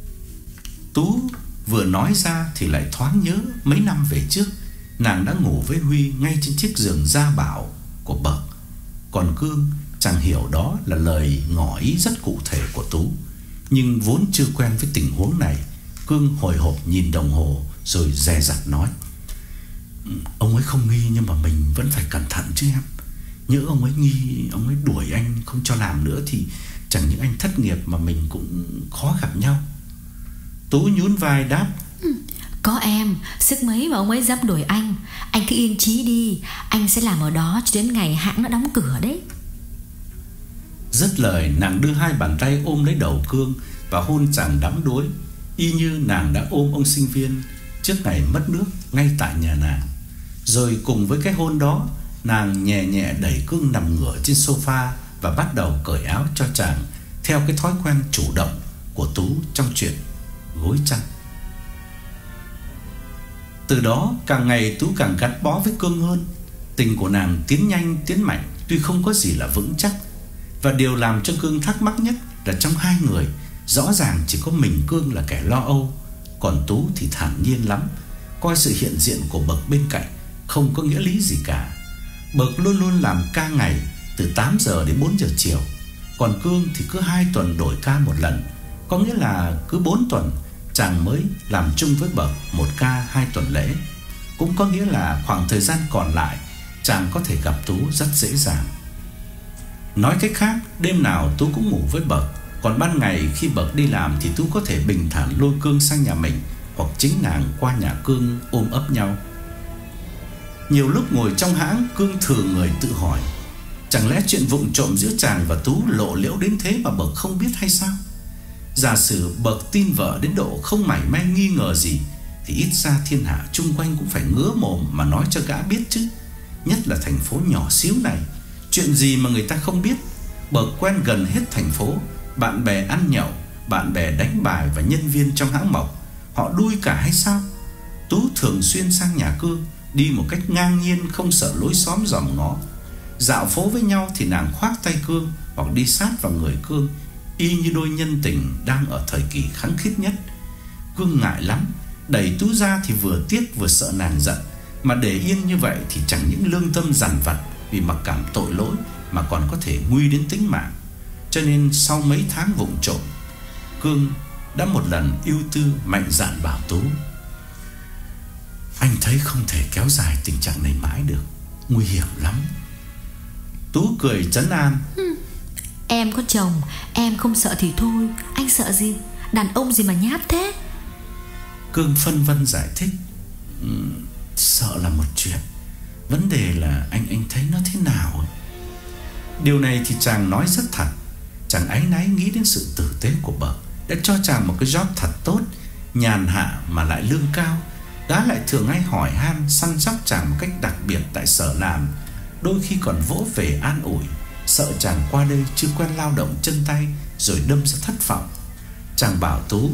Tú vừa nói ra thì lại thoáng nhớ mấy năm về trước nàng đã ngủ với Huy ngay trên chiếc giường gia bảo của Bậc. Còn Cương chẳng hiểu đó là lời ngỏ ý rất cụ thể của Tú. Nhưng vốn chưa quen với tình huống này, Cương hồi hộp nhìn đồng hồ rồi dè dặt nói: "Ông ấy không nghi nhưng mà mình vẫn phải cẩn thận chứ em. Nhỡ ông ấy nghi, ông ấy đuổi anh không cho làm nữa thì chẳng những anh thất nghiệp mà mình cũng khó gặp nhau." Tú nhún vai đáp: ừ, "Có em, sức mấy mà ông ấy dám đuổi anh. Anh cứ yên chí đi, anh sẽ làm ở đó cho đến ngày hãng nó đóng cửa đấy." Dứt lời, nàng đưa hai bàn tay ôm lấy đầu Cương và hôn chàng đắm đuối, y như nàng đã ôm ông sinh viên trước ngày mất nước ngay tại nhà nàng. Rồi cùng với cái hôn đó, nàng nhẹ nhẹ đẩy Cương nằm ngửa trên sofa và bắt đầu cởi áo cho chàng, theo cái thói quen chủ động của Tú trong chuyện gối chăn. Từ đó càng ngày Tú càng gắn bó với Cương hơn. Tình của nàng tiến nhanh tiến mạnh, tuy không có gì là vững chắc. Và điều làm cho Cương thắc mắc nhất là trong hai người, rõ ràng chỉ có mình Cương là kẻ lo âu, còn Tú thì thản nhiên lắm, coi sự hiện diện của Bậc bên cạnh không có nghĩa lý gì cả. Bậc luôn luôn làm ca ngày từ tám giờ đến bốn giờ chiều, còn Cương thì cứ hai tuần đổi ca một lần. Có nghĩa là cứ bốn tuần chàng mới làm chung với Bậc một ca hai tuần lễ. Cũng có nghĩa là khoảng thời gian còn lại chàng có thể gặp Tú rất dễ dàng. Nói cách khác, đêm nào Tú cũng ngủ với Bậc, còn ban ngày khi Bậc đi làm thì Tú có thể bình thản lôi Cương sang nhà mình, hoặc chính nàng qua nhà Cương ôm ấp nhau. Nhiều lúc ngồi trong hãng, Cương thừa người tự hỏi: chẳng lẽ chuyện vụng trộm giữa chàng và Tú lộ liễu đến thế mà Bậc không biết hay sao? Giả sử Bậc tin vợ đến độ không mảy may nghi ngờ gì thì ít ra thiên hạ chung quanh cũng phải ngứa mồm mà nói cho gã biết chứ. Nhất là thành phố nhỏ xíu này, chuyện gì mà người ta không biết. Bậc quen gần hết thành phố, bạn bè ăn nhậu, bạn bè đánh bài và nhân viên trong hãng mộc, họ đuôi cả hay sao? Tú thường xuyên sang nhà Cương, đi một cách ngang nhiên không sợ lối xóm dòm ngó. Dạo phố với nhau thì nàng khoác tay Cương hoặc đi sát vào người Cương, y như đôi nhân tình đang ở thời kỳ khăng khít nhất. Cương ngại lắm, đẩy Tú ra thì vừa tiếc vừa sợ nàng giận, mà để yên như vậy thì chẳng những lương tâm dằn vặt vì mặc cảm tội lỗi mà còn có thể nguy đến tính mạng. Cho nên sau mấy tháng vụng trộm, Cương đã một lần ưu tư mạnh dạn bảo Tú: "Anh thấy không thể kéo dài tình trạng này mãi được, nguy hiểm lắm." Tú cười trấn an: "Em có chồng, em không sợ thì thôi, anh sợ gì? Đàn ông gì mà nhát thế?" Cương phân vân giải thích: um, "Sợ là một chuyện, vấn đề là anh anh thấy nó thế nào ấy." Điều này thì chàng nói rất thật. Chàng áy náy nghĩ đến sự tử tế của Bợt đã cho chàng một cái job thật tốt, nhàn hạ mà lại lương cao. Gã lại thường hay hỏi han săn sóc chàng một cách đặc biệt tại sở làm, đôi khi còn vỗ về an ủi, sợ chàng qua đây chưa quen lao động chân tay rồi đâm ra thất vọng. Chàng bảo Tú: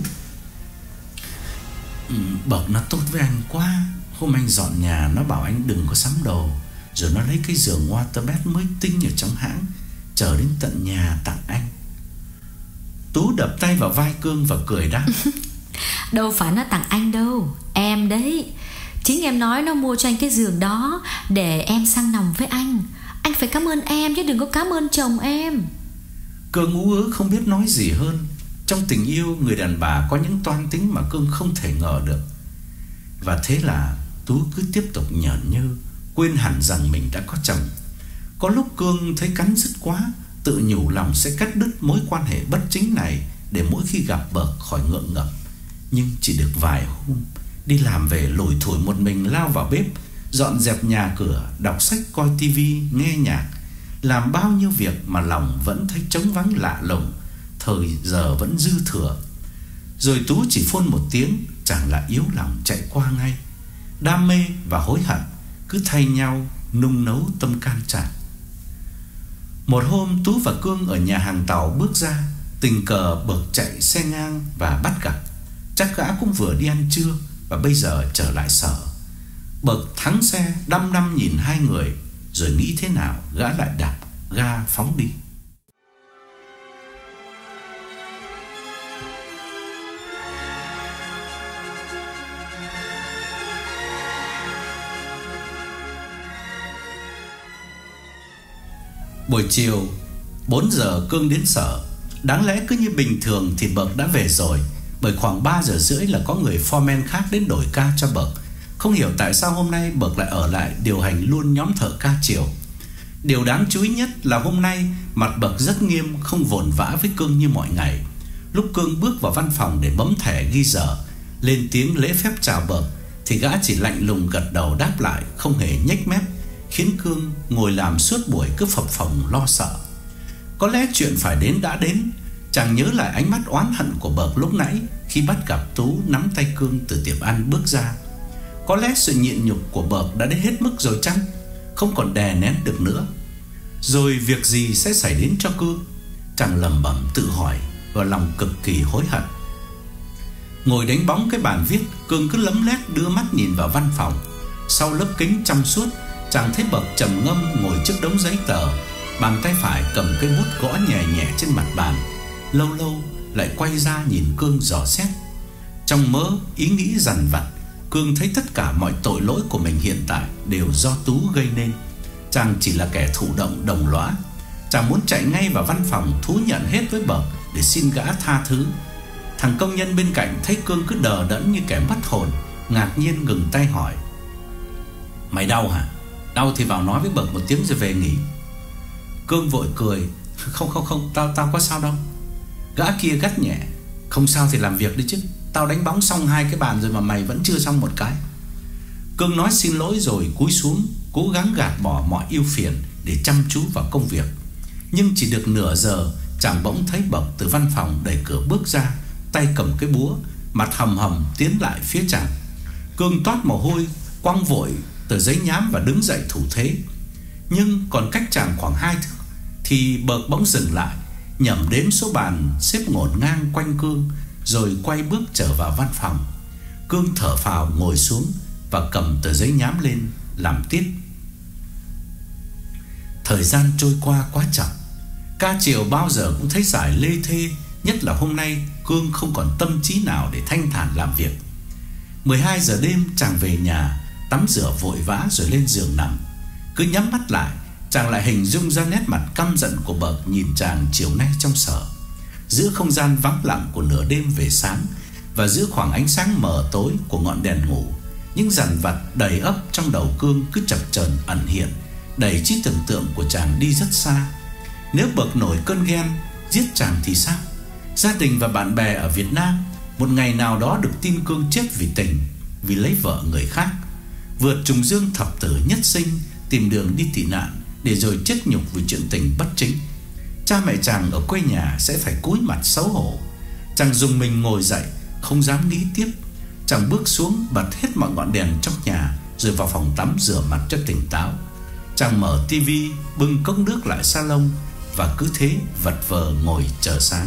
"Bợt nó tốt với anh quá. Hôm anh dọn nhà nó bảo anh đừng có sắm đồ, rồi nó lấy cái giường waterbed mới tinh ở trong hãng chở đến tận nhà tặng anh." Tú đập tay vào vai Cương và cười đáp: "Đâu phải nó tặng anh đâu, em đấy. Chính em nói nó mua cho anh cái giường đó để em sang nằm với anh. Anh phải cảm ơn em chứ đừng có cảm ơn chồng em." Cương ú ớ không biết nói gì hơn. Trong tình yêu, người đàn bà có những toan tính mà Cương không thể ngờ được. Và thế là Tú cứ tiếp tục nhởn nhơ, quên hẳn rằng mình đã có chồng. Có lúc Cương thấy cắn rứt quá, tự nhủ lòng sẽ cắt đứt mối quan hệ bất chính này để mỗi khi gặp Bợt khỏi ngượng ngập. Nhưng chỉ được vài hôm, đi làm về lủi thủi một mình lao vào bếp, dọn dẹp nhà cửa, đọc sách, coi tivi, nghe nhạc, làm bao nhiêu việc mà lòng vẫn thấy trống vắng lạ lùng, thời giờ vẫn dư thừa. Rồi Tú chỉ phôn một tiếng, chàng lại yếu lòng chạy qua ngay. Đam mê và hối hận cứ thay nhau nung nấu tâm can chàng. Một hôm Tú và Cương ở nhà hàng tàu bước ra, tình cờ Bợt chạy xe ngang và bắt gặp. Chắc gã cũng vừa đi ăn trưa và bây giờ trở lại sở. Bợt thắng xe, đăm đăm nhìn hai người, rồi nghĩ thế nào gã lại đạp ga phóng đi. Buổi chiều bốn giờ Cương đến sở. Đáng lẽ cứ như bình thường thì Bợt đã về rồi, bởi khoảng ba giờ rưỡi là có người foreman khác đến đổi ca cho Bợt. Không hiểu tại sao hôm nay Bợt lại ở lại điều hành luôn nhóm thợ ca chiều. Điều đáng chú ý nhất là hôm nay mặt Bợt rất nghiêm, không vồn vã với Cương như mọi ngày. Lúc Cương bước vào văn phòng để bấm thẻ ghi giờ, lên tiếng lễ phép chào Bợt, thì gã chỉ lạnh lùng gật đầu đáp lại, không hề nhếch mép, khiến Cương ngồi làm suốt buổi cứ phập phồng lo sợ. Có lẽ chuyện phải đến đã đến. Chàng nhớ lại ánh mắt oán hận của Bợt lúc nãy khi bắt gặp Tú nắm tay Cương từ tiệm ăn bước ra. Có lẽ sự nhịn nhục của Bợt đã đến hết mức rồi chăng, không còn đè nén được nữa. Rồi việc gì sẽ xảy đến cho Cương? Chàng lẩm bẩm tự hỏi và lòng cực kỳ hối hận. Ngồi đánh bóng cái bàn viết, Cương cứ lấm lét đưa mắt nhìn vào văn phòng. Sau lớp kính trong suốt, chàng thấy Bợt trầm ngâm ngồi trước đống giấy tờ, bàn tay phải cầm cây bút gõ nhẹ nhẹ trên mặt bàn, lâu lâu lại quay ra nhìn Cương dò xét. Trong mớ ý nghĩ dằn vặt, Cương thấy tất cả mọi tội lỗi của mình hiện tại đều do Tú gây nên. Chàng chỉ là kẻ thụ động đồng lõa. Chàng muốn chạy ngay vào văn phòng thú nhận hết với Bợt để xin gã tha thứ. Thằng công nhân bên cạnh thấy Cương cứ đờ đẫn như kẻ mất hồn, ngạc nhiên ngừng tay hỏi: "Mày đau hả? Đau thì vào nói với Bợt một tiếng rồi về nghỉ." Cương vội cười: Không không không, tao tao có sao đâu." Gã kia gắt nhẹ: "Không sao thì làm việc đi chứ. Tao đánh bóng xong hai cái bàn rồi mà mày vẫn chưa xong một cái." Cương nói xin lỗi rồi cúi xuống, cố gắng gạt bỏ mọi ưu phiền để chăm chú vào công việc. Nhưng chỉ được nửa giờ, chàng bỗng thấy Bợt từ văn phòng đẩy cửa bước ra, tay cầm cái búa, mặt hầm hầm tiến lại phía chàng. Cương toát mồ hôi, quăng vội tờ giấy nhám và đứng dậy thủ thế. Nhưng còn cách chàng khoảng hai thước thì Bợt bỗng dừng lại, nhẩm đếm số bàn xếp ngổn ngang quanh Cương, rồi quay bước trở vào văn phòng. Cương thở phào ngồi xuống và cầm tờ giấy nhám lên làm tiết. Thời Thời gian trôi qua quá chậm. Ca chiều bao giờ cũng thấy giải lê thê, nhất là hôm nay Cương không còn tâm trí nào để thanh thản làm việc. mười hai giờ đêm chàng về nhà, tắm rửa vội vã rồi lên giường nằm. Cứ nhắm mắt lại, chàng lại hình dung ra nét mặt căm giận của Bợt nhìn chàng chiều nay trong sở. Giữa không gian vắng lặng của nửa đêm về sáng và giữa khoảng ánh sáng mờ tối của ngọn đèn ngủ, những dằn vặt đầy ắp trong đầu Cương cứ chập chờn ẩn hiện, đẩy trí tưởng tượng của chàng đi rất xa. Nếu Bợt nổi cơn ghen giết chàng thì sao? Gia đình và bạn bè ở Việt Nam một ngày nào đó được tin Cương chết vì tình, vì lấy vợ người khác, vượt trùng dương thập tử nhất sinh, tìm đường đi tị nạn, để rồi chết nhục vì chuyện tình bất chính. Cha mẹ chàng ở quê nhà sẽ phải cúi mặt xấu hổ. Chàng dùng mình ngồi dậy, không dám nghĩ tiếp. Chàng bước xuống, bật hết mọi ngọn đèn trong nhà, rồi vào phòng tắm rửa mặt cho tỉnh táo. Chàng mở tivi, bưng cốc nước lại salon và cứ thế vật vờ ngồi chờ sáng.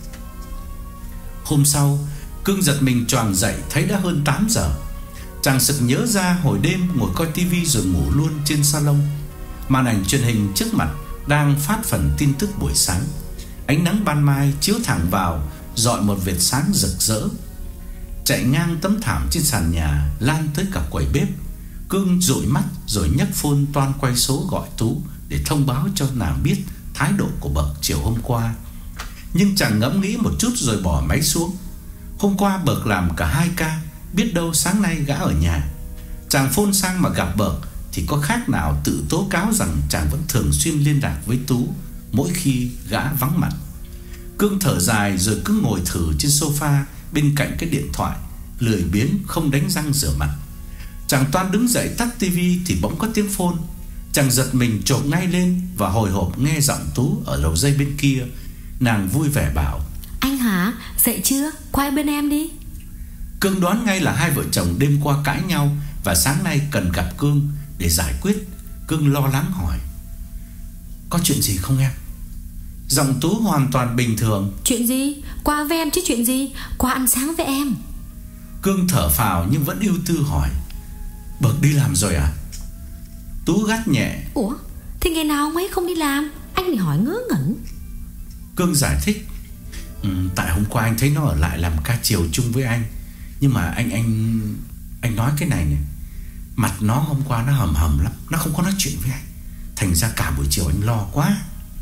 Hôm sau, Cương giật mình choàng dậy thấy đã hơn tám giờ. Chàng sực nhớ ra hồi đêm ngồi coi tivi rồi ngủ luôn trên salon. Màn ảnh truyền hình trước mặt đang phát phần tin tức buổi sáng. Ánh nắng ban mai chiếu thẳng vào, rọi một vệt sáng rực rỡ, chạy ngang tấm thảm trên sàn nhà, lan tới cả quầy bếp. Cương dụi mắt rồi nhấc phone toan quay số gọi Tú để thông báo cho nàng biết thái độ của Bợt chiều hôm qua. Nhưng chàng ngẫm nghĩ một chút rồi bỏ máy xuống. Hôm qua Bợt làm cả hai ca, biết đâu sáng nay gã ở nhà. Chàng phone sang mà gặp Bợt thì có khác nào tự tố cáo rằng chàng vẫn thường xuyên liên lạc với Tú mỗi khi gã vắng mặt. Cương thở dài rồi cứ ngồi thử trên sofa bên cạnh cái điện thoại, lười biếng không đánh răng rửa mặt. Chàng toan đứng dậy tắt tivi thì bỗng có tiếng phone. Chàng giật mình chộp ngay lên và hồi hộp nghe giọng Tú ở đầu dây bên kia. Nàng vui vẻ bảo: Anh hả? Dậy chưa? Qua bên em đi. Cương đoán ngay là hai vợ chồng đêm qua cãi nhau và sáng nay cần gặp Cương để giải quyết. Cương lo lắng hỏi: Có chuyện gì không em? Giọng Tú hoàn toàn bình thường. Chuyện gì? Qua với em chứ chuyện gì? Qua ăn sáng với em. Cương thở phào nhưng vẫn ưu tư hỏi: Bợt đi làm rồi à? Tú gắt nhẹ: Ủa? Thì ngày nào ông ấy không đi làm? Anh thì hỏi ngớ ngẩn. Cương giải thích: ừ, Tại hôm qua anh thấy nó ở lại làm ca chiều chung với anh. Nhưng mà anh anh anh nói cái này này, mặt nó hôm qua nó hầm hầm lắm, nó không có nói chuyện với anh. Thành ra cả buổi chiều anh lo quá.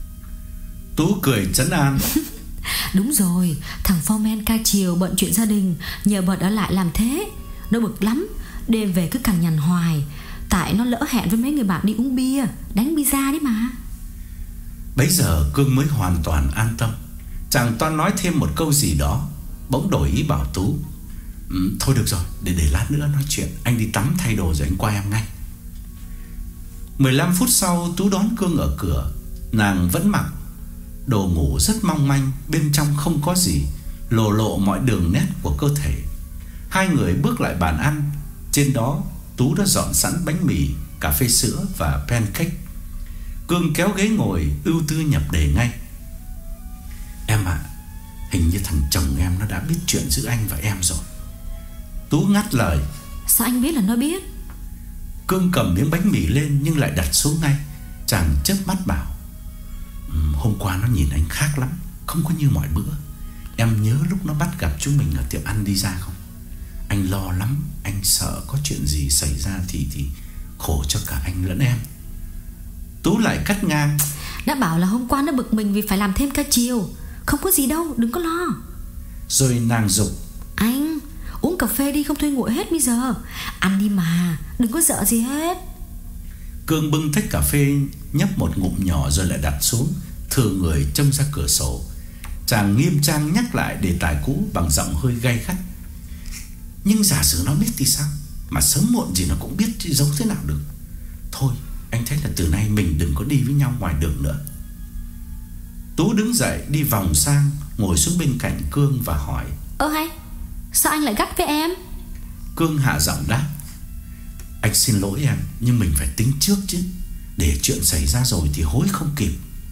Tú cười trấn an: Đúng rồi, thằng foreman ca chiều bận chuyện gia đình, nhờ Bợt ở lại làm thế. Nó bực lắm, đêm về cứ cằn nhằn hoài. Tại nó lỡ hẹn với mấy người bạn đi uống bia, đánh pizza đấy mà. Bấy giờ Cương mới hoàn toàn an tâm. Chàng toan nói thêm một câu gì đó, bỗng đổi ý bảo Tú: ừ, Thôi được rồi, để để lát nữa nói chuyện. Anh đi tắm thay đồ rồi anh qua em ngay. mười lăm phút sau, Tú đón Cương ở cửa. Nàng vẫn mặc đồ ngủ rất mong manh, bên trong không có gì, lộ lộ mọi đường nét của cơ thể. Hai người bước lại bàn ăn. Trên đó Tú đã dọn sẵn bánh mì, cà phê sữa và pancake. Cương kéo ghế ngồi, ưu tư nhập đề ngay: Em ạ, à, hình như thằng chồng em nó đã biết chuyện giữa anh và em rồi. Tú ngắt lời: Sao anh biết là nó biết? Cương cầm miếng bánh mì lên nhưng lại đặt xuống ngay. Chàng chớp mắt bảo: um, Hôm qua nó nhìn anh khác lắm, không có như mọi bữa. Em nhớ lúc nó bắt gặp chúng mình ở tiệm ăn đi ra không? Anh lo lắm, anh sợ có chuyện gì xảy ra thì thì khổ cho cả anh lẫn em. Tú lại cắt ngang: Đã bảo là hôm qua nó bực mình vì phải làm thêm ca chiều. Không có gì đâu, đừng có lo. Rồi nàng giục: Anh uống cà phê đi, không thôi nguội hết bây giờ. Ăn đi mà, đừng có sợ gì hết. Cương bưng tách cà phê, nhấp một ngụm nhỏ rồi lại đặt xuống, thừa người trông ra cửa sổ. Chàng nghiêm trang nhắc lại đề tài cũ bằng giọng hơi gay gắt: Nhưng giả sử nó biết thì sao? Mà sớm muộn gì nó cũng biết chứ giấu thế nào được. Thôi, anh thấy là từ nay mình đừng có đi với nhau ngoài đường nữa. Tú đứng dậy đi vòng sang, ngồi xuống bên cạnh Cương và hỏi: Ơ hay, sao anh lại gắt với em? Cương hạ giọng đáp: Anh xin lỗi em, nhưng mình phải tính trước chứ. Để chuyện xảy ra rồi thì hối không kịp.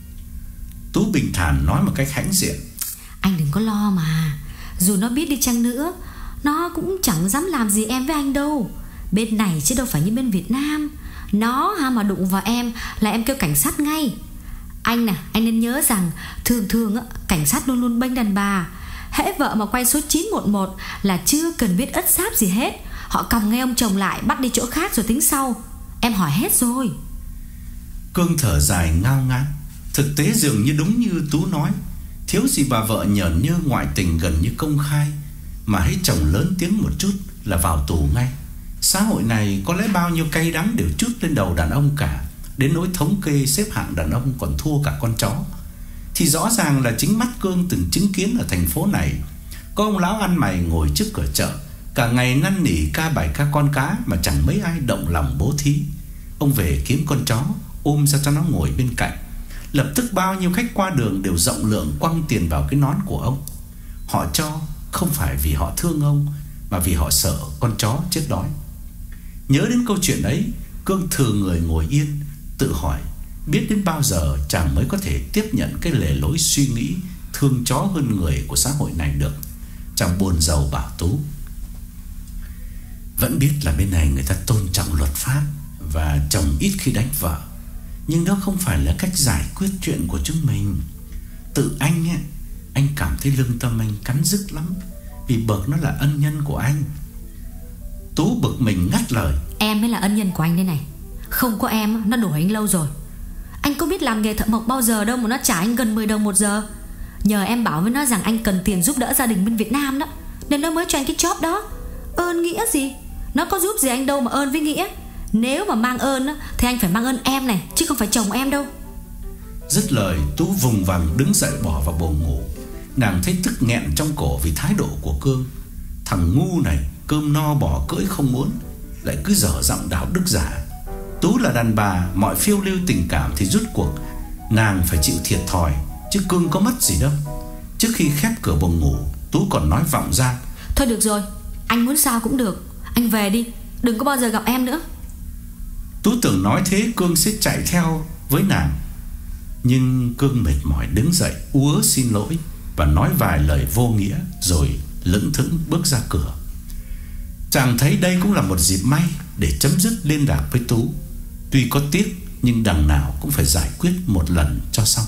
Tú bình thản nói một cách hãnh diện: Anh đừng có lo mà. Dù nó biết đi chăng nữa, nó cũng chẳng dám làm gì em với anh đâu. Bên này chứ đâu phải như bên Việt Nam. Nó ha mà đụng vào em là em kêu cảnh sát ngay. Anh nè, anh nên nhớ rằng thường thường á, cảnh sát luôn luôn bênh đàn bà. Hễ vợ mà quay số chín một một là chưa cần biết ất sáp gì hết. Họ còng ngay ông chồng lại, bắt đi chỗ khác rồi tính sau. Em hỏi hết rồi. Cương thở dài ngao ngán. Thực tế dường như đúng như Tú nói, thiếu gì bà vợ nhởn nhơ ngoại tình gần như công khai, mà hãy chồng lớn tiếng một chút là vào tù ngay. Xã hội này có lẽ bao nhiêu cay đắng đều trút lên đầu đàn ông cả, đến nỗi thống kê xếp hạng đàn ông còn thua cả con chó. Thì rõ ràng là chính mắt Cương từng chứng kiến ở thành phố này, có ông lão ăn mày ngồi trước cửa chợ, cả ngày năn nỉ ca bài ca con cá mà chẳng mấy ai động lòng bố thí. Ông về kiếm con chó, ôm ra cho nó ngồi bên cạnh. Lập tức bao nhiêu khách qua đường đều rộng lượng quăng tiền vào cái nón của ông. Họ cho không phải vì họ thương ông, mà vì họ sợ con chó chết đói. Nhớ đến câu chuyện ấy, Cương thừa người ngồi yên, tự hỏi biết đến bao giờ chàng mới có thể tiếp nhận cái lề lối suy nghĩ thương chó hơn người của xã hội này được. Chàng buồn rầu bảo Tú: vẫn biết là bên này người ta tôn trọng luật pháp và chồng ít khi đánh vợ, nhưng đó không phải là cách giải quyết chuyện của chúng mình. Tự anh ấy, anh cảm thấy lương tâm anh cắn rứt lắm, vì Bợt nó là ân nhân của anh. Tú bực mình ngắt lời: em mới là ân nhân của anh đây này. Không có em nó đuổi anh lâu rồi. Anh có biết làm nghề thợ mộc bao giờ đâu mà nó trả anh gần mười đồng một giờ. Nhờ em bảo với nó rằng anh cần tiền giúp đỡ gia đình bên Việt Nam đó, nên nó mới cho anh cái job đó. Ơn nghĩa gì? Nó có giúp gì anh đâu mà ơn với nghĩa. Nếu mà mang ơn á, thì anh phải mang ơn em này, chứ không phải chồng em đâu. Dứt lời, Tú vùng vằng đứng dậy bỏ vào buồng ngủ. Nàng thấy tức nghẹn trong cổ vì thái độ của Cương. Thằng ngu này, cơm no bò cưỡi không muốn, lại cứ dở giọng đạo đức giả. Tú là đàn bà, mọi phiêu lưu tình cảm thì rút cuộc nàng phải chịu thiệt thòi, chứ Cương có mất gì đâu. Trước khi khép cửa buồng ngủ, Tú còn nói vọng ra: thôi được rồi, anh muốn sao cũng được, anh về đi, đừng có bao giờ gặp em nữa. Tú tưởng nói thế Cương sẽ chạy theo với nàng, nhưng Cương mệt mỏi đứng dậy úa xin lỗi và nói vài lời vô nghĩa, rồi lững thững bước ra cửa. Chàng thấy đây cũng là một dịp may để chấm dứt liên lạc với Tú. Tuy có tiếc nhưng đằng nào cũng phải giải quyết một lần cho xong.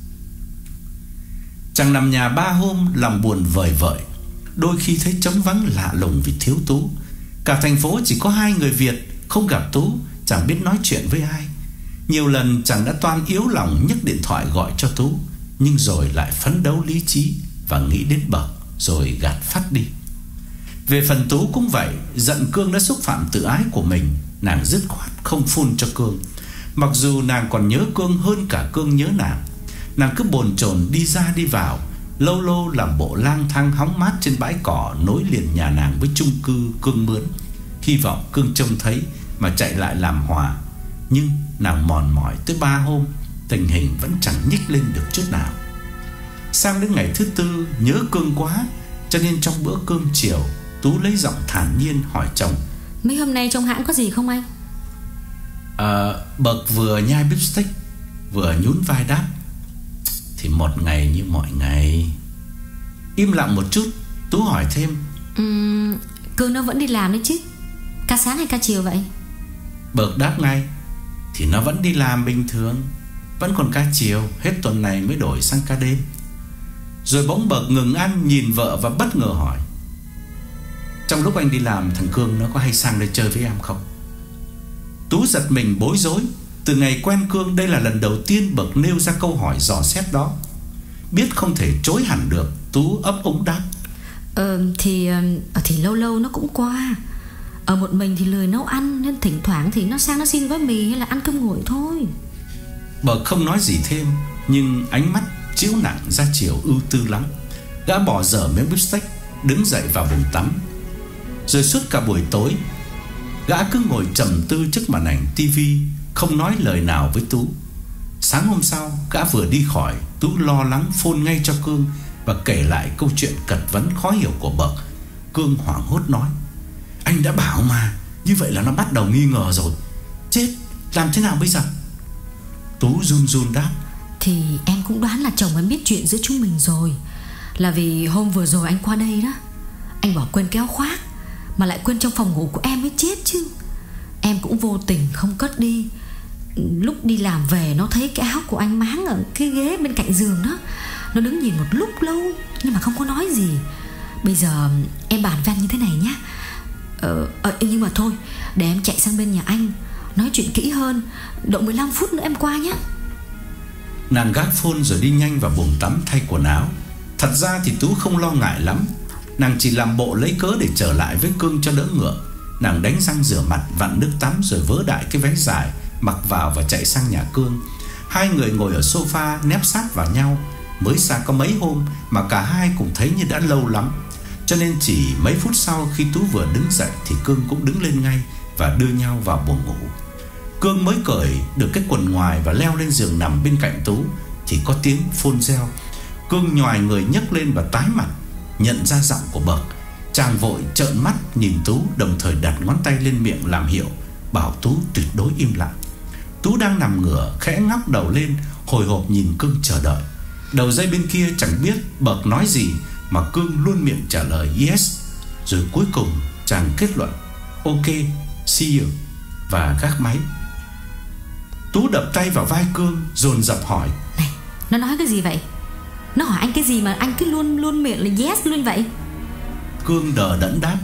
Chàng nằm nhà ba hôm, lòng buồn vời vợi. Đôi khi thấy trống vắng lạ lùng vì thiếu Tú. Cả thành phố chỉ có hai người Việt, không gặp Tú chẳng biết nói chuyện với ai. Nhiều lần chàng đã toan yếu lòng nhấc điện thoại gọi cho Tú, nhưng rồi lại phấn đấu lý trí và nghĩ đến Bợt, rồi gạt phắt đi. Về phần Tú cũng vậy, giận Cương đã xúc phạm tự ái của mình, nàng dứt khoát không phun cho Cương. Mặc dù nàng còn nhớ Cương hơn cả Cương nhớ nàng. Nàng cứ bồn chồn đi ra đi vào, lâu lâu làm bộ lang thang hóng mát trên bãi cỏ nối liền nhà nàng với chung cư Cương mướn, hy vọng Cương trông thấy mà chạy lại làm hòa. Nhưng nàng mòn mỏi tới ba hôm, tình hình vẫn chẳng nhích lên được chút nào. Sang đến ngày thứ tư, nhớ Cương quá, cho nên trong bữa cơm chiều, Tú lấy giọng thản nhiên hỏi chồng: mấy hôm nay trong hãng có gì không anh? À, Bợt vừa nhai bít tết vừa nhún vai đáp: thì một ngày như mọi ngày. Im lặng một chút, Tú hỏi thêm: uhm, Cương nó vẫn đi làm đấy chứ? Ca sáng hay ca chiều vậy? Bợt đáp ngay: thì nó vẫn đi làm bình thường, vẫn còn ca chiều, hết tuần này mới đổi sang ca đêm. Rồi bỗng Bợt ngừng ăn, nhìn vợ và bất ngờ hỏi: trong lúc anh đi làm, thằng Cương nó có hay sang đây chơi với em không? Tú giật mình bối rối. Từ ngày quen Cương, đây là lần đầu tiên Bợt nêu ra câu hỏi dò xét đó. Biết không thể chối hẳn được, Tú ấp úng đáp: Ờ thì Thì lâu lâu nó cũng qua. Ở một mình thì lười nấu ăn, nên thỉnh thoảng thì nó sang nó xin gói mì hay là ăn cơm nguội thôi. Bợt không nói gì thêm, nhưng ánh mắt chiếu nặng ra chiều ưu tư lắm. Gã bỏ dở miếng bít tết, đứng dậy vào bồn tắm. Rồi suốt cả buổi tối, gã cứ ngồi trầm tư trước màn ảnh tivi, không nói lời nào với Tú. Sáng hôm sau, gã vừa đi khỏi, Tú lo lắng phone ngay cho Cương và kể lại câu chuyện cật vấn khó hiểu của Bợt. Cương hoảng hốt nói: anh đã bảo mà, như vậy là nó bắt đầu nghi ngờ rồi. Chết, làm thế nào bây giờ? Tú run run đáp: thì em cũng đoán là chồng em biết chuyện giữa chúng mình rồi. Là vì hôm vừa rồi anh qua đây đó, anh bỏ quên kéo khoác, mà lại quên trong phòng ngủ của em mới chết chứ. em cũng vô tình không cất đi. Lúc đi làm về nó thấy cái áo của anh máng ở cái ghế bên cạnh giường đó. Nó đứng nhìn một lúc lâu nhưng mà không có nói gì. Bây giờ em bàn với anh như thế này nhé. Ờ, ờ nhưng mà thôi, để em chạy sang bên nhà anh nói chuyện kỹ hơn. Độ mười lăm phút nữa em qua nhé. Nàng gác phone rồi đi nhanh vào buồng tắm thay quần áo. Thật ra thì Tú không lo ngại lắm. Nàng chỉ làm bộ lấy cớ để trở lại với Cương cho đỡ ngượng. Nàng đánh răng rửa mặt, vặn nước tắm rồi vớ đại cái váy dài mặc vào và chạy sang nhà Cương. Hai người ngồi ở sofa nép sát vào nhau. Mới xa có mấy hôm mà cả hai cũng thấy như đã lâu lắm. Cho nên chỉ mấy phút sau khi Tú vừa đứng dậy thì Cương cũng đứng lên ngay và đưa nhau vào buồng ngủ. Cương mới cởi được cái quần ngoài và leo lên giường nằm bên cạnh Tú thì có tiếng phone reo. Cương nhoài người nhấc lên và tái mặt, nhận ra giọng của Bậc. Chàng vội trợn mắt nhìn Tú, đồng thời đặt ngón tay lên miệng làm hiệu, bảo Tú tuyệt đối im lặng. Tú đang nằm ngửa khẽ ngóc đầu lên, hồi hộp nhìn Cương chờ đợi. Đầu dây bên kia chẳng biết Bậc nói gì mà Cương luôn miệng trả lời yes. Rồi cuối cùng chàng kết luận ok, see you và gác máy. Tú đập tay vào vai Cương dồn dập hỏi: Này, nó nói cái gì vậy? Nó hỏi anh cái gì mà anh cứ luôn luôn miệng là yes luôn vậy? Cương đờ đẫn đáp: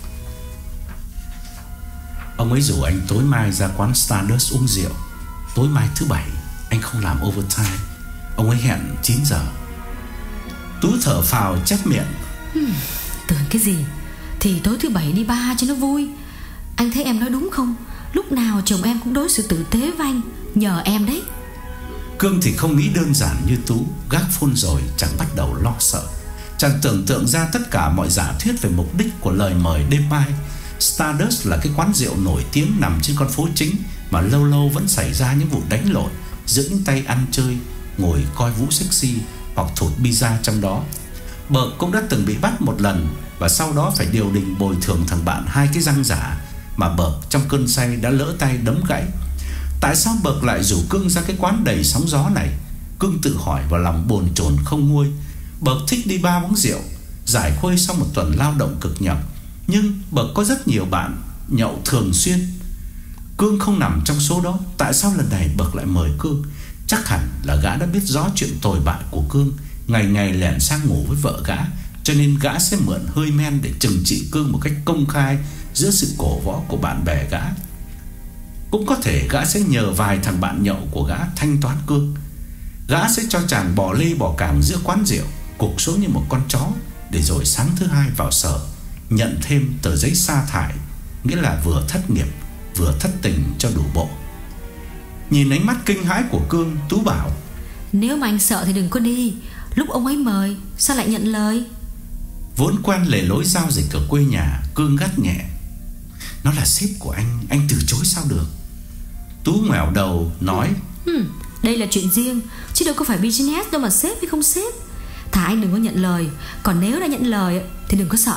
ông ấy rủ anh tối mai ra quán Stardust uống rượu. Tối mai thứ bảy anh không làm overtime. Ông ấy hẹn chín giờ. Tú thở phào chép miệng: hmm, tưởng cái gì? Thì tối thứ bảy đi bar cho nó vui. Anh thấy em nói đúng không? Lúc nào chồng em cũng đối xử tử tế với anh. Nhờ em đấy. Cương thì không nghĩ đơn giản như Tú. Gác phone rồi chàng bắt đầu lo sợ. Chàng tưởng tượng ra tất cả mọi giả thuyết về mục đích của lời mời đêm mai. Stardust là cái quán rượu nổi tiếng nằm trên con phố chính mà lâu lâu vẫn xảy ra những vụ đánh lộn giữa những tay ăn chơi ngồi coi vũ sexy hoặc thụt pizza trong đó. Bậc cũng đã từng bị bắt một lần và sau đó phải điều đình bồi thường thằng bạn hai cái răng giả mà Bậc trong cơn say đã lỡ tay đấm gãy. Tại sao Bậc lại rủ Cương ra cái quán đầy sóng gió này? Cương tự hỏi và lòng bồn chồn không nguôi. Bậc thích đi bar uống rượu, giải khuây sau một tuần lao động cực nhọc, nhưng Bậc có rất nhiều bạn nhậu thường xuyên. Cương không nằm trong số đó. Tại sao lần này Bậc lại mời Cương? Chắc hẳn là gã đã biết rõ chuyện tồi bại của Cương, ngày ngày lẻn sang ngủ với vợ gã, cho nên gã sẽ mượn hơi men để trừng trị Cương một cách công khai giữa sự cổ võ của bạn bè gã. Cũng có thể gã sẽ nhờ vài thằng bạn nhậu của gã thanh toán Cương. Gã sẽ cho chàng bỏ lê bỏ càng giữa quán rượu, cục xuống như một con chó, để rồi sáng thứ hai vào sở nhận thêm tờ giấy sa thải, nghĩa là vừa thất nghiệp vừa thất tình cho đủ bộ. Nhìn ánh mắt kinh hãi của Cương, Tú bảo: nếu mà anh sợ thì đừng có đi. Lúc ông ấy mời sao lại nhận lời? Vốn quen lề lối giao dịch ở quê nhà, Cương gắt nhẹ: nó là sếp của anh, anh từ chối sao được? Tú ngoẻo đầu nói: hmm, đây là chuyện riêng, chứ đâu có phải business đâu mà sếp hay không sếp. Thà anh đừng có nhận lời, còn nếu đã nhận lời thì đừng có sợ.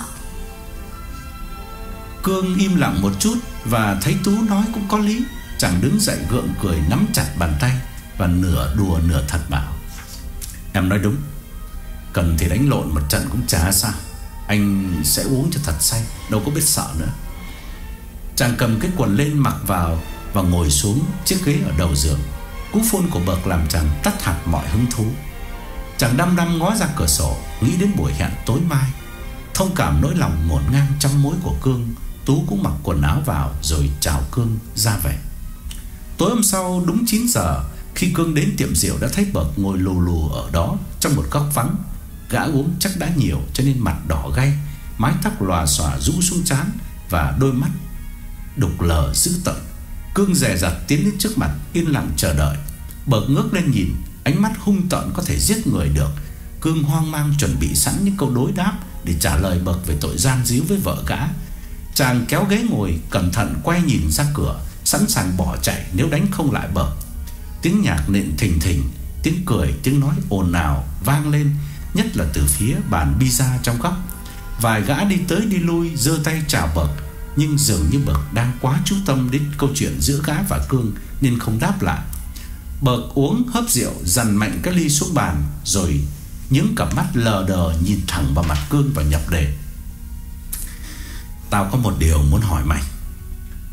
Cương im lặng một chút và thấy Tú nói cũng có lý. Chàng đứng dậy gượng cười, nắm chặt bàn tay và nửa đùa nửa thật bảo: em nói đúng, cần thì đánh lộn một trận cũng chả sao. Anh sẽ uống cho thật say, đâu có biết sợ nữa. Chàng cầm cái quần lên mặc vào và ngồi xuống chiếc ghế ở đầu giường. Cú phone của Bậc làm chàng tắt hẳn mọi hứng thú. Chàng đăm đăm ngó ra cửa sổ, nghĩ đến buổi hẹn tối mai. Thông cảm nỗi lòng ngổn ngang trong mối của Cương, Tú cũng mặc quần áo vào rồi chào Cương ra về. Tối hôm sau đúng chín giờ, khi Cương đến tiệm rượu đã thấy Bậc ngồi lù lù ở đó trong một góc vắng. Gã uống chắc đã nhiều cho nên mặt đỏ gay, mái tóc lòa xòa rũ xuống trán và đôi mắt đục lờ dữ tợn. Cương dè dặt tiến đến trước mặt, yên lặng chờ đợi. Bậc ngước lên nhìn, ánh mắt hung tợn có thể giết người được. Cương hoang mang chuẩn bị sẵn những câu đối đáp để trả lời Bậc về tội gian díu với vợ gã. Chàng kéo ghế ngồi, cẩn thận quay nhìn ra cửa, sẵn sàng bỏ chạy nếu đánh không lại Bậc. Tiếng nhạc nện thình thình, tiếng cười, tiếng nói ồn ào vang lên, nhất là từ phía bàn pizza trong góc. Vài gã đi tới đi lui giơ tay chào Bậc, nhưng dường như Bậc đang quá chú tâm đến câu chuyện giữa gã và Cương nên không đáp lại. Bậc uống hớp rượu, dằn mạnh cái ly xuống bàn, rồi những cặp mắt lờ đờ nhìn thẳng vào mặt Cương và nhập đề: tao có một điều muốn hỏi mày.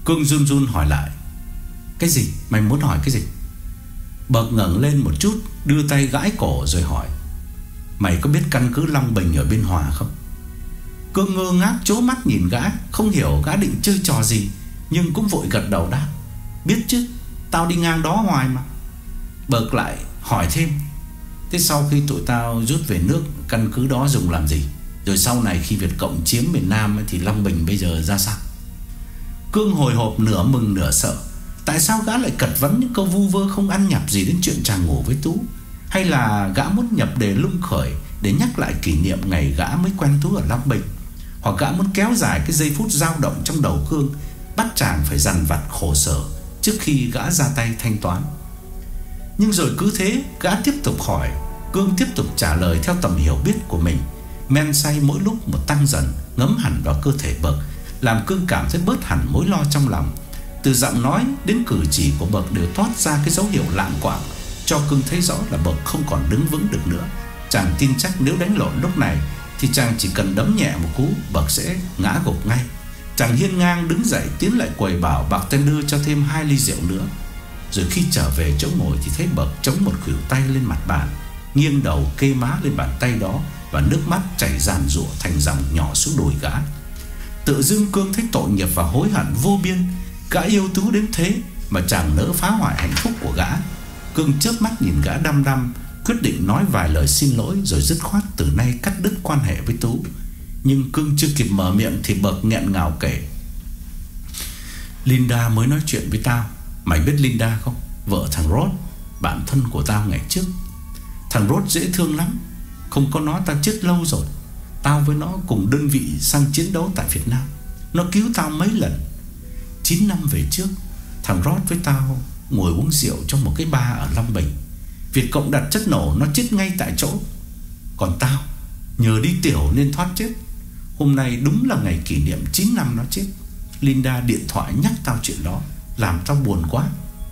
Cương run run hỏi lại: Cái gì? Mày muốn hỏi cái gì? Bậc ngẩng lên một chút, đưa tay gãi cổ rồi hỏi: Mày có biết căn cứ Long Bình ở bên Hòa không? Cương ngơ ngác trố mắt nhìn gã, không hiểu gã định chơi trò gì, nhưng cũng vội gật đầu đáp: Biết chứ, tao đi ngang đó hoài mà. Bậc lại hỏi thêm: Thế sau khi tụi tao rút về nước, căn cứ đó dùng làm gì? Rồi sau này khi Việt Cộng chiếm miền Nam thì Long Bình bây giờ ra sao? Cương hồi hộp nửa mừng nửa sợ. Tại sao gã lại cật vấn những câu vu vơ không ăn nhập gì đến chuyện chàng ngủ với Tú? Hay là gã muốn nhập đề lung khởi để nhắc lại kỷ niệm ngày gã mới quen Tú ở Long Bình? Hoặc gã muốn kéo dài cái giây phút dao động trong đầu Cương, bắt chàng phải dằn vặt khổ sở trước khi gã ra tay thanh toán? Nhưng rồi cứ thế gã tiếp tục hỏi, Cương tiếp tục trả lời theo tầm hiểu biết của mình. Men say mỗi lúc một tăng dần, ngấm hẳn vào cơ thể Bậc, làm Cương cảm thấy bớt hẳn mối lo trong lòng. Từ giọng nói đến cử chỉ của Bậc đều toát ra cái dấu hiệu lạng quạng, cho Cương thấy rõ là Bậc không còn đứng vững được nữa. Chàng tin chắc nếu đánh lộn lúc này thì chàng chỉ cần đấm nhẹ một cú, Bậc sẽ ngã gục ngay. Chàng hiên ngang đứng dậy, tiến lại quầy bảo bạc tên đưa cho thêm hai ly rượu nữa. Rồi khi trở về chỗ ngồi thì thấy Bậc chống một khuỷu tay lên mặt bàn, nghiêng đầu kê má lên bàn tay đó, và nước mắt chảy ràn rụa thành dòng nhỏ xuống đùi gã. Tự dưng Cương thấy tội nghiệp và hối hận vô biên. Gã yêu Tú đến thế mà chàng nỡ phá hoại hạnh phúc của gã. Cương chớp mắt nhìn gã đăm đăm, quyết định nói vài lời xin lỗi rồi dứt khoát từ nay cắt đứt quan hệ với Tú. Nhưng Cương chưa kịp mở miệng thì Bậc nghẹn ngào kể: Linda mới nói chuyện với tao. Mày biết Linda không? Vợ thằng Rod, bạn thân của tao ngày trước. Thằng Rod dễ thương lắm. Không có nó tao chết lâu rồi. Tao với nó cùng đơn vị sang chiến đấu tại Việt Nam. Nó cứu tao mấy lần. Chín năm về trước, thằng Rod với tao ngồi uống rượu trong một cái bar ở Long Bình. Việt Cộng đặt chất nổ, nó chết ngay tại chỗ. Còn tao nhờ đi tiểu nên thoát chết. Hôm nay đúng là ngày kỷ niệm chín năm nó chết. Linda điện thoại nhắc tao chuyện đó, làm tao buồn quá.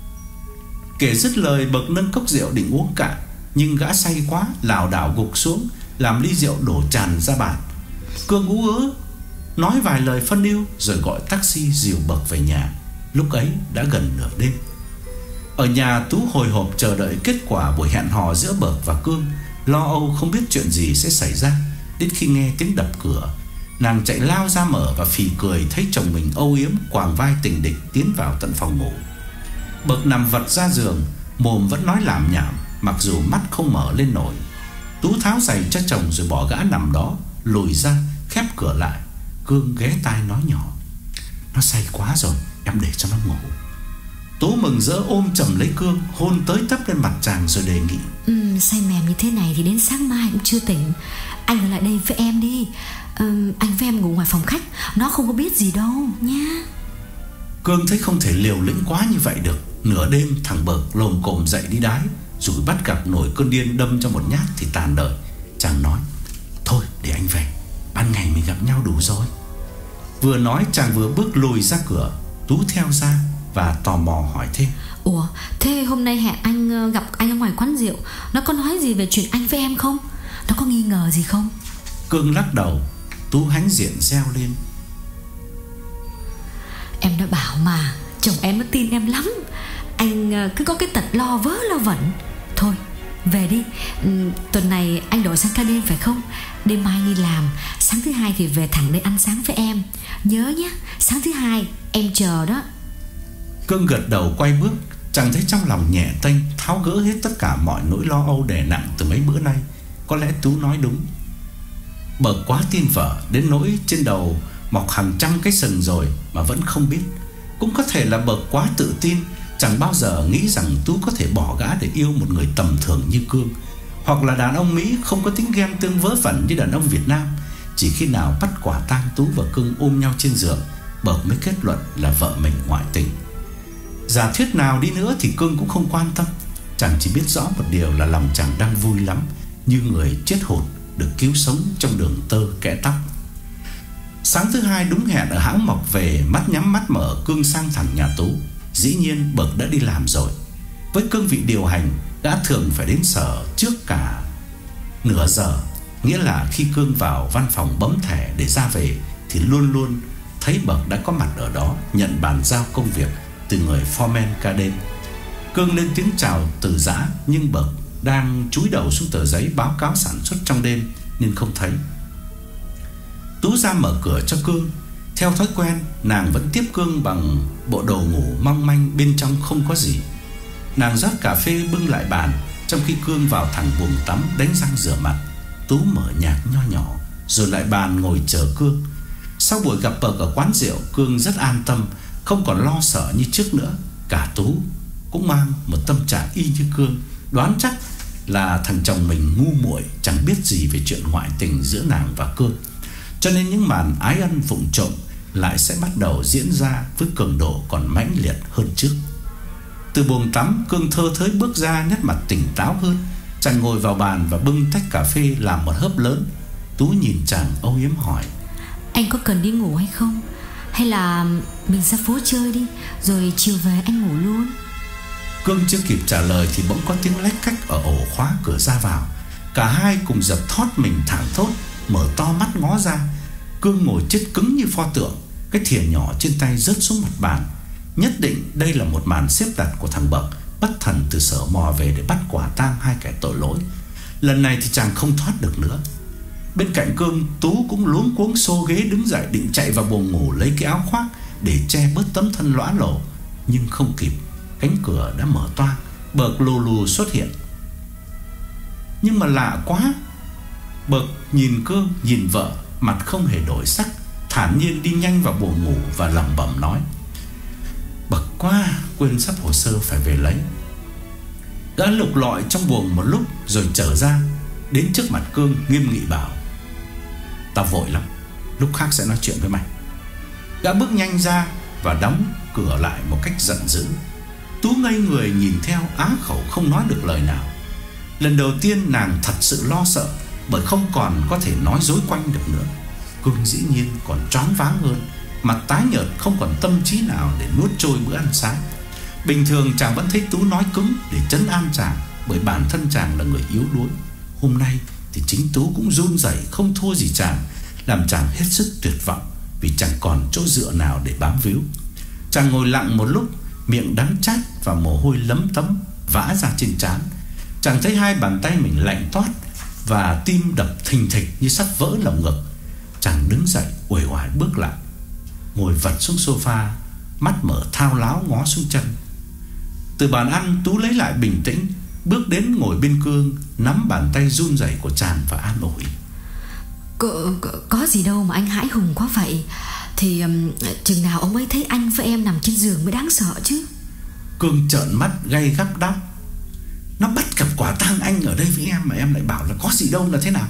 Kể dứt lời, Bậc nâng cốc rượu định uống cạn, nhưng gã say quá, lảo đảo gục xuống, làm ly rượu đổ tràn ra bàn. Cương ú ớ nói vài lời phân ưu rồi gọi taxi dìu Bậc về nhà. Lúc ấy đã gần nửa đêm. Ở nhà, Tú hồi hộp chờ đợi kết quả buổi hẹn hò giữa Bậc và Cương, lo âu không biết chuyện gì sẽ xảy ra. Đến khi nghe tiếng đập cửa, nàng chạy lao ra mở và phì cười thấy chồng mình âu yếm quàng vai tình địch tiến vào tận phòng ngủ. Bậc nằm vật ra giường, mồm vẫn nói lảm nhảm, mặc dù mắt không mở lên nổi. Tú tháo giày cho chồng rồi bỏ gã nằm đó, lùi ra khép cửa lại. Cương ghé tai nói nhỏ: Nó say quá rồi, em để cho nó ngủ. Tú mừng rỡ ôm chầm lấy Cương, hôn tới tấp lên mặt chàng rồi đề nghị: ừ, say mềm như thế này thì đến sáng mai cũng chưa tỉnh. Anh ở lại đây với em đi. ừ, Anh với em ngủ ngoài phòng khách, nó không có biết gì đâu nha. Cương thấy không thể liều lĩnh quá như vậy được. Nửa đêm thằng Bậc lồm cồm dậy đi đái, rồi bắt gặp nổi cơn điên đâm cho một nhát thì tàn đời. Chàng nói: Thôi để anh về, ban ngày mình gặp nhau đủ rồi. Vừa nói chàng vừa bước lùi ra cửa. Tú theo ra và tò mò hỏi thêm: Ủa, thế hôm nay hẹn anh gặp anh ở ngoài quán rượu, nó có nói gì về chuyện anh với em không? Nó có nghi ngờ gì không? Cương lắc đầu. Tú hãnh diện reo lên: Em đã bảo mà, chồng em nó tin em lắm. Anh cứ có cái tật lo vớ lo vẩn. Thôi về đi. ừ, Tuần này anh đổi sang ca đêm phải không? Đêm mai đi làm, sáng thứ hai thì về thẳng đây ăn sáng với em. Nhớ nhé, sáng thứ hai em chờ đó. Cương gật đầu quay bước. Chàng thấy trong lòng nhẹ tênh, tháo gỡ hết tất cả mọi nỗi lo âu đè nặng từ mấy bữa nay. Có lẽ Tú nói đúng. Bậc quá tin vợ đến nỗi trên đầu mọc hàng trăm cái sừng rồi mà vẫn không biết. Cũng có thể là Bậc quá tự tin, chẳng bao giờ nghĩ rằng Tú có thể bỏ gã để yêu một người tầm thường như Cương. Hoặc là đàn ông Mỹ không có tính ghen tương vớ vẩn như đàn ông Việt Nam. Chỉ khi nào bắt quả tang Tú và Cương ôm nhau trên giường, Bậc mới kết luận là vợ mình ngoại tình. Giả thuyết nào đi nữa thì Cương cũng không quan tâm. Chàng chỉ biết rõ một điều là lòng chàng đang vui lắm, như người chết hồn được cứu sống trong đường tơ kẽ tóc. Sáng thứ hai đúng hẹn ở hãng mọc về, mắt nhắm mắt mở Cương sang thẳng nhà Tú. Dĩ nhiên Bậc đã đi làm rồi. Với cương vị điều hành, gã thường phải đến sở trước cả nửa giờ. Nghĩa là khi Cương vào văn phòng bấm thẻ để ra về thì luôn luôn thấy Bậc đã có mặt ở đó, nhận bàn giao công việc từ người foreman ca đêm. Cương lên tiếng chào từ giã, nhưng Bậc đang chúi đầu xuống tờ giấy báo cáo sản xuất trong đêm nên không thấy. Tú ra mở cửa cho Cương. Theo thói quen, nàng vẫn tiếp Cương bằng bộ đồ ngủ mong manh, bên trong không có gì. Nàng rót cà phê bưng lại bàn, trong khi Cương vào thẳng buồng tắm đánh răng rửa mặt. Tú mở nhạc nho nhỏ rồi lại bàn ngồi chờ Cương. Sau buổi gặp Bậc ở quán rượu, Cương rất an tâm, không còn lo sợ như trước nữa. Cả Tú cũng mang một tâm trạng y như Cương, đoán chắc là thằng chồng mình ngu muội, chẳng biết gì về chuyện ngoại tình giữa nàng và Cương. Cho nên những màn ái ân vụng trộm lại sẽ bắt đầu diễn ra với cường độ còn mãnh liệt hơn trước. Từ buồng tắm, Cương thơ thới bước ra, nét mặt tỉnh táo hơn. Chàng ngồi vào bàn và bưng tách cà phê làm một hớp lớn. Tú nhìn chàng âu yếm hỏi: Anh có cần đi ngủ hay không? Hay là mình ra phố chơi đi, rồi chiều về anh ngủ luôn? Cương chưa kịp trả lời thì bỗng có tiếng lách cách ở ổ khóa cửa ra vào. Cả hai cùng giật thót mình thảng thốt, mở to mắt ngó ra. Cương ngồi chết cứng như pho tượng, cái thìa nhỏ trên tay rớt xuống mặt bàn. Nhất định đây là một màn xếp đặt của thằng Bậc, bất thần từ Sở mò về để bắt quả tang hai kẻ tội lỗi. Lần này thì chàng không thoát được nữa. Bên cạnh Cương, Tú cũng luống cuống xô ghế đứng dậy định chạy vào buồng ngủ lấy cái áo khoác để che bớt tấm thân lõa lồ, nhưng không kịp. Cánh cửa đã mở toang, Bậc lù lù xuất hiện. Nhưng mà lạ quá, Bậc nhìn Cương, nhìn vợ, mặt không hề đổi sắc, thản nhiên đi nhanh vào buồng ngủ và lẩm bẩm nói: Bậc quá, quên sắp hồ sơ phải về lấy. Gã lục lọi trong buồng một lúc rồi trở ra, đến trước mặt Cương nghiêm nghị bảo: Tao vội lắm, lúc khác sẽ nói chuyện với mày. Gã bước nhanh ra và đóng cửa lại một cách giận dữ. Tú ngây người nhìn theo, á khẩu không nói được lời nào. Lần đầu tiên nàng thật sự lo sợ, bởi không còn có thể nói dối quanh được nữa. Cương dĩ nhiên còn choáng váng hơn, mặt tái nhợt, không còn tâm trí nào để nuốt trôi bữa ăn sáng. Bình thường chàng vẫn thấy Tú nói cứng để trấn an chàng, bởi bản thân chàng là người yếu đuối. Hôm nay thì chính Tú cũng run rẩy không thua gì chàng, làm chàng hết sức tuyệt vọng, vì chẳng còn chỗ dựa nào để bám víu. Chàng ngồi lặng một lúc, miệng đắng chát và mồ hôi lấm tấm vã ra trên trán. Chàng thấy hai bàn tay mình lạnh toát và tim đập thình thịch như sắp vỡ lồng ngực. Chàng đứng dậy uể oải bước lại, ngồi vật xuống sofa, mắt mở thao láo ngó xuống chân. Từ bàn ăn, Tú lấy lại bình tĩnh, bước đến ngồi bên Cương, nắm bàn tay run rẩy của chàng và an ủi: có, có, có gì đâu mà anh hãi hùng quá vậy. Thì um, chừng nào ông ấy thấy anh với em nằm trên giường mới đáng sợ chứ. Cương trợn mắt gay gắt đáp: Nó bắt gặp quả tang anh ở đây với em mà em lại bảo là có gì đâu là thế nào?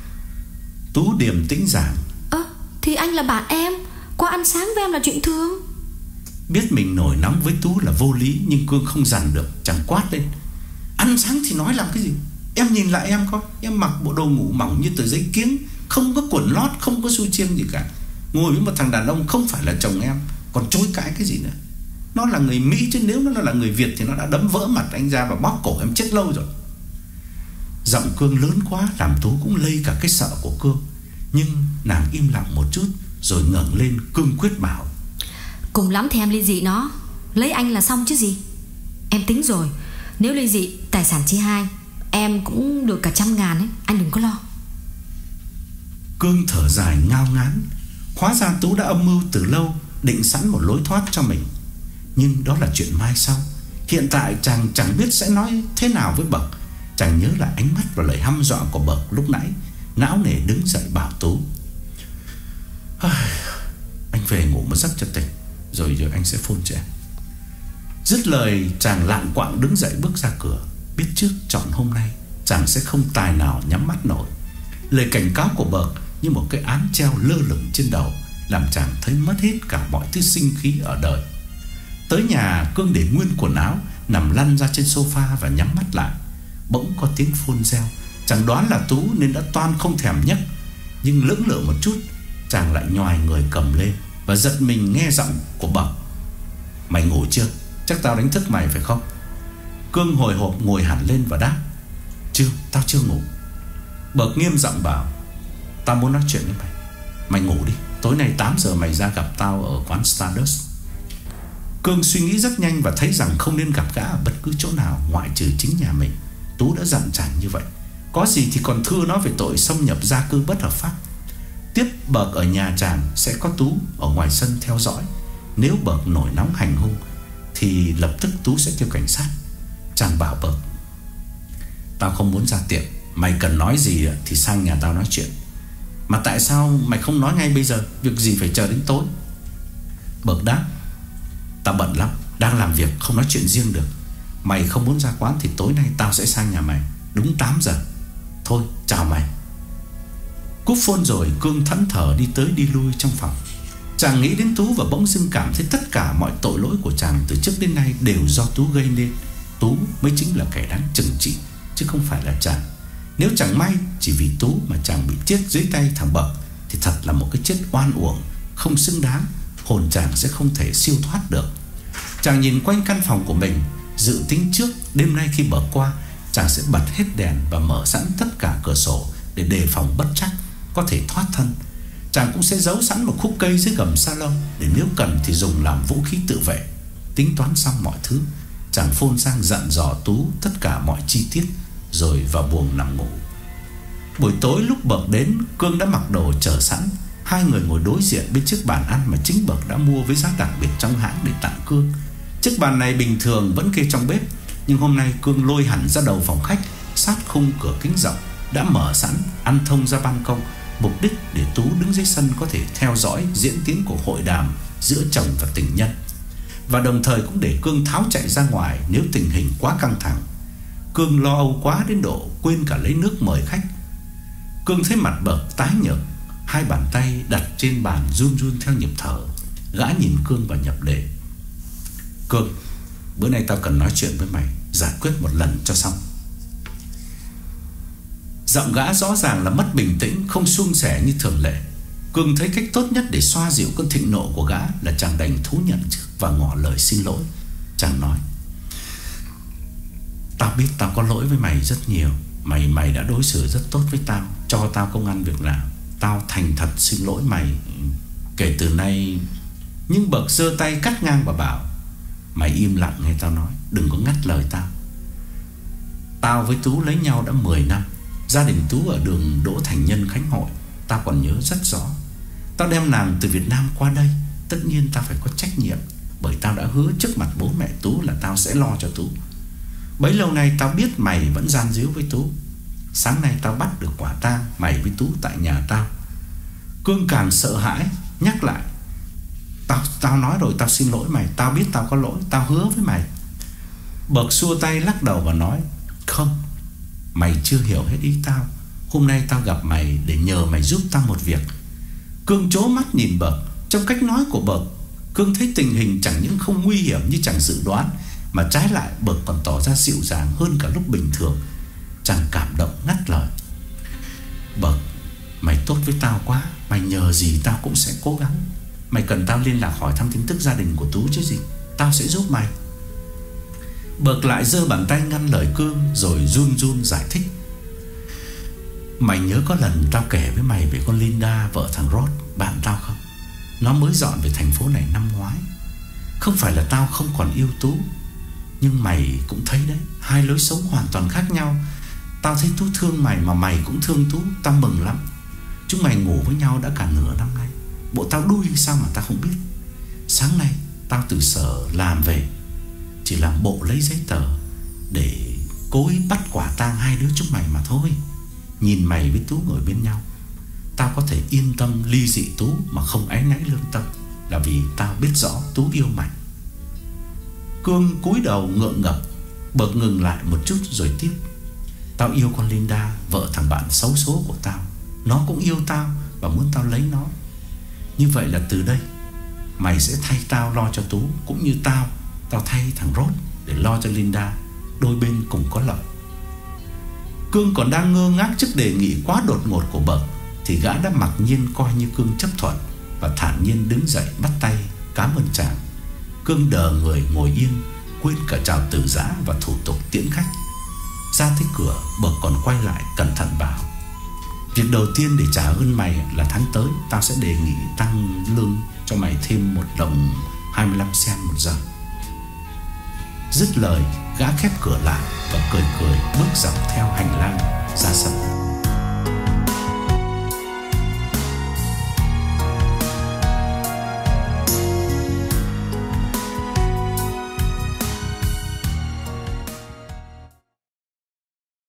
Tú điềm tĩnh giảng: Ơ à, thì anh là bạn em, qua ăn sáng với em là chuyện thường. Biết mình nổi nóng với Tú là vô lý, nhưng Cương không dằn được, chẳng quát lên: Ăn sáng thì nói làm cái gì? Em nhìn lại em coi, em mặc bộ đồ ngủ mỏng như tờ giấy kiếng, không có quần lót, không có xu chiêng gì cả, ngồi với một thằng đàn ông không phải là chồng em, còn chối cãi cái gì nữa. Nó là người Mỹ chứ nếu nó là người Việt thì nó đã đấm vỡ mặt anh ra và bóp cổ em chết lâu rồi. Giọng Cương lớn quá làm Tú cũng lây cả cái sợ của Cương, nhưng nàng im lặng một chút rồi ngẩng lên cương quyết bảo: Cùng lắm thì em ly dị nó, lấy anh là xong chứ gì. Em tính rồi, nếu ly dị tài sản chia hai, em cũng được cả trăm ngàn ấy, anh đừng có lo. Cương thở dài ngao ngán. Hóa ra Tú đã âm mưu từ lâu, định sẵn một lối thoát cho mình. Nhưng đó là chuyện mai sau. Hiện tại chàng chẳng biết sẽ nói thế nào với Bậc. Chàng nhớ lại ánh mắt và lời hăm dọa của Bậc lúc nãy, não nề đứng dậy bảo Tú: Anh về ngủ một giấc cho tỉnh, rồi giờ anh sẽ phone cho em. Dứt lời chàng lạng quạng đứng dậy bước ra cửa, biết trước chọn hôm nay chàng sẽ không tài nào nhắm mắt nổi. Lời cảnh cáo của Bậc như một cái án treo lơ lửng trên đầu, làm chàng thấy mất hết cả mọi thứ sinh khí ở đời. Tới nhà, Cương để nguyên quần áo, nằm lăn ra trên sofa và nhắm mắt lại. Bỗng có tiếng phone reo. Chàng đoán là Tú nên đã toan không thèm nhấc, nhưng lưỡng lự một chút, chàng lại nhoài người cầm lên và giật mình nghe giọng của Bậc: Mày ngủ chưa? Chắc tao đánh thức mày phải không? Cương hồi hộp ngồi hẳn lên và đáp: Chưa, tao chưa ngủ. Bậc nghiêm giọng bảo: Tao muốn nói chuyện với mày. Mày ngủ đi, tối Tối nay tám giờ mày ra gặp tao ở quán Stardust. Cương suy nghĩ rất nhanh và thấy rằng không nên gặp gã ở bất cứ chỗ nào ngoại trừ chính nhà mình. Tú đã dặn chàng như vậy, có gì thì còn thưa nó về tội xâm nhập gia cư bất hợp pháp. Tiếp Bợt ở nhà chàng sẽ có Tú ở ngoài sân theo dõi. Nếu Bợt nổi nóng hành hung thì lập tức Tú sẽ kêu cảnh sát. Chàng bảo Bợt: tao không muốn ra tiệm, mày cần nói gì thì sang nhà tao nói chuyện. Mà tại sao mày không nói ngay bây giờ? Việc gì phải chờ đến tối? Bợt đáp: tao bận lắm, đang làm việc, không nói chuyện riêng được. Mày không muốn ra quán thì tối nay tao sẽ sang nhà mày đúng tám giờ. Thôi chào mày. Cúp phone rồi, Cương thẫn thờ đi tới đi lui trong phòng. Chàng nghĩ đến Tú và bỗng dưng cảm thấy tất cả mọi tội lỗi của chàng từ trước đến nay đều do Tú gây nên. Tú mới chính là kẻ đáng trừng trị, chứ không phải là chàng. Nếu chẳng may chỉ vì Tú mà chàng bị chết dưới tay thằng Bợt thì thật là một cái chết oan uổng, không xứng đáng. Hồn chàng sẽ không thể siêu thoát được. Chàng nhìn quanh căn phòng của mình, dự tính trước đêm nay khi Bợt qua, chàng sẽ bật hết đèn và mở sẵn tất cả cửa sổ để đề phòng bất trắc có thể thoát thân. Chàng cũng sẽ giấu sẵn một khúc cây dưới gầm salon để nếu cần thì dùng làm vũ khí tự vệ. Tính toán xong mọi thứ, chàng phone sang dặn dò Tú tất cả mọi chi tiết rồi vào buồng nằm ngủ. Buổi tối lúc Bợt đến, Cương đã mặc đồ chờ sẵn. Hai người ngồi đối diện bên chiếc bàn ăn mà chính Bợt đã mua với giá đặc biệt trong hãng để tặng Cương. Chiếc bàn này bình thường vẫn kê trong bếp, nhưng hôm nay Cương lôi hẳn ra đầu phòng khách, sát khung cửa kính rộng đã mở sẵn, ăn thông ra ban công, mục đích để Tú đứng dưới sân có thể theo dõi diễn tiến của hội đàm giữa chồng và tình nhân, và đồng thời cũng để Cương tháo chạy ra ngoài nếu tình hình quá căng thẳng. Cương lo âu quá đến độ quên cả lấy nước mời khách. Cương thấy mặt Bợt tái nhợt, hai bàn tay đặt trên bàn run run theo nhịp thở. Gã nhìn Cương và nhập đề: Cương, bữa nay tao cần nói chuyện với mày, giải quyết một lần cho xong. Giọng gã rõ ràng là mất bình tĩnh, không suôn sẻ như thường lệ. Cương thấy cách tốt nhất để xoa dịu cơn thịnh nộ của gã là chàng đành thú nhận trước và ngỏ lời xin lỗi. Chàng nói: tao biết tao có lỗi với mày rất nhiều. Mày mày đã đối xử rất tốt với tao, cho tao công ăn việc làm. Tao thành thật xin lỗi mày. Kể từ nay... Nhưng Bợt giơ tay cắt ngang và bảo: mày im lặng nghe tao nói, đừng có ngắt lời tao. Tao với Tú lấy nhau đã mười năm. Gia đình Tú ở đường Đỗ Thành Nhân, Khánh Hội, tao còn nhớ rất rõ. Tao đem nàng từ Việt Nam qua đây, tất nhiên tao phải có trách nhiệm, bởi tao đã hứa trước mặt bố mẹ Tú là tao sẽ lo cho Tú. Bấy lâu nay tao biết mày vẫn gian díu với Tú. Sáng nay tao bắt được quả tang mày với Tú tại nhà tao. Cương càng sợ hãi, nhắc lại: Tao, tao nói rồi, tao xin lỗi mày. Tao biết tao có lỗi, tao hứa với mày. Bợt xua tay lắc đầu và nói: không, mày chưa hiểu hết ý tao. Hôm nay tao gặp mày để nhờ mày giúp tao một việc. Cương trố mắt nhìn Bợt. Trong cách nói của Bợt, Cương thấy tình hình chẳng những không nguy hiểm như chàng dự đoán, mà trái lại Bợt còn tỏ ra dịu dàng hơn cả lúc bình thường. Chàng cảm động ngắt lời: Bợt, mày tốt với tao quá. Mày nhờ gì tao cũng sẽ cố gắng. Mày cần tao liên lạc hỏi thăm tin tức gia đình của Tú chứ gì, tao sẽ giúp mày. Bợt lại giơ bàn tay ngăn lời Cương, rồi run run giải thích: mày nhớ có lần tao kể với mày về con Linda, vợ thằng Rod, bạn tao không? Nó mới dọn về thành phố này năm ngoái. Không phải là tao không còn yêu Tú, nhưng mày cũng thấy đấy, hai lối sống hoàn toàn khác nhau. Tao thấy Tú thương mày mà mày cũng thương Tú, tao mừng lắm. Chúng mày ngủ với nhau đã cả nửa năm nay. Bộ tao đuôi sao mà tao không biết. Sáng nay tao từ sở làm về, chỉ làm bộ lấy giấy tờ để cố ý bắt quả tang hai đứa chúng mày mà thôi. Nhìn mày với Tú ngồi bên nhau, tao có thể yên tâm ly dị Tú mà không áy náy lương tâm, là vì tao biết rõ Tú yêu mày. Cương cúi đầu ngượng ngập. Bợt ngừng lại một chút rồi tiếp: tao yêu con Linda, vợ thằng bạn xấu số của tao. Nó cũng yêu tao và muốn tao lấy nó. Như vậy là từ đây mày sẽ thay tao lo cho Tú, cũng như tao Tao thay thằng Rod để lo cho Linda. Đôi bên cùng có lợi. Cương còn đang ngơ ngác trước đề nghị quá đột ngột của Bợt thì gã đã mặc nhiên coi như Cương chấp thuận và thản nhiên đứng dậy bắt tay cảm ơn chàng. Cương đờ người ngồi yên, quên cả chào từ giã và thủ tục tiễn khách. Ra tới cửa, Bợt còn quay lại cẩn thận bảo: Việc đầu tiên để trả ơn mày là tháng tới tao sẽ đề nghị tăng lương cho mày thêm một đồng hai mươi lăm sen một giờ. Dứt lời, gã khép cửa lại và cười cười bước dọc theo hành lang ra sân.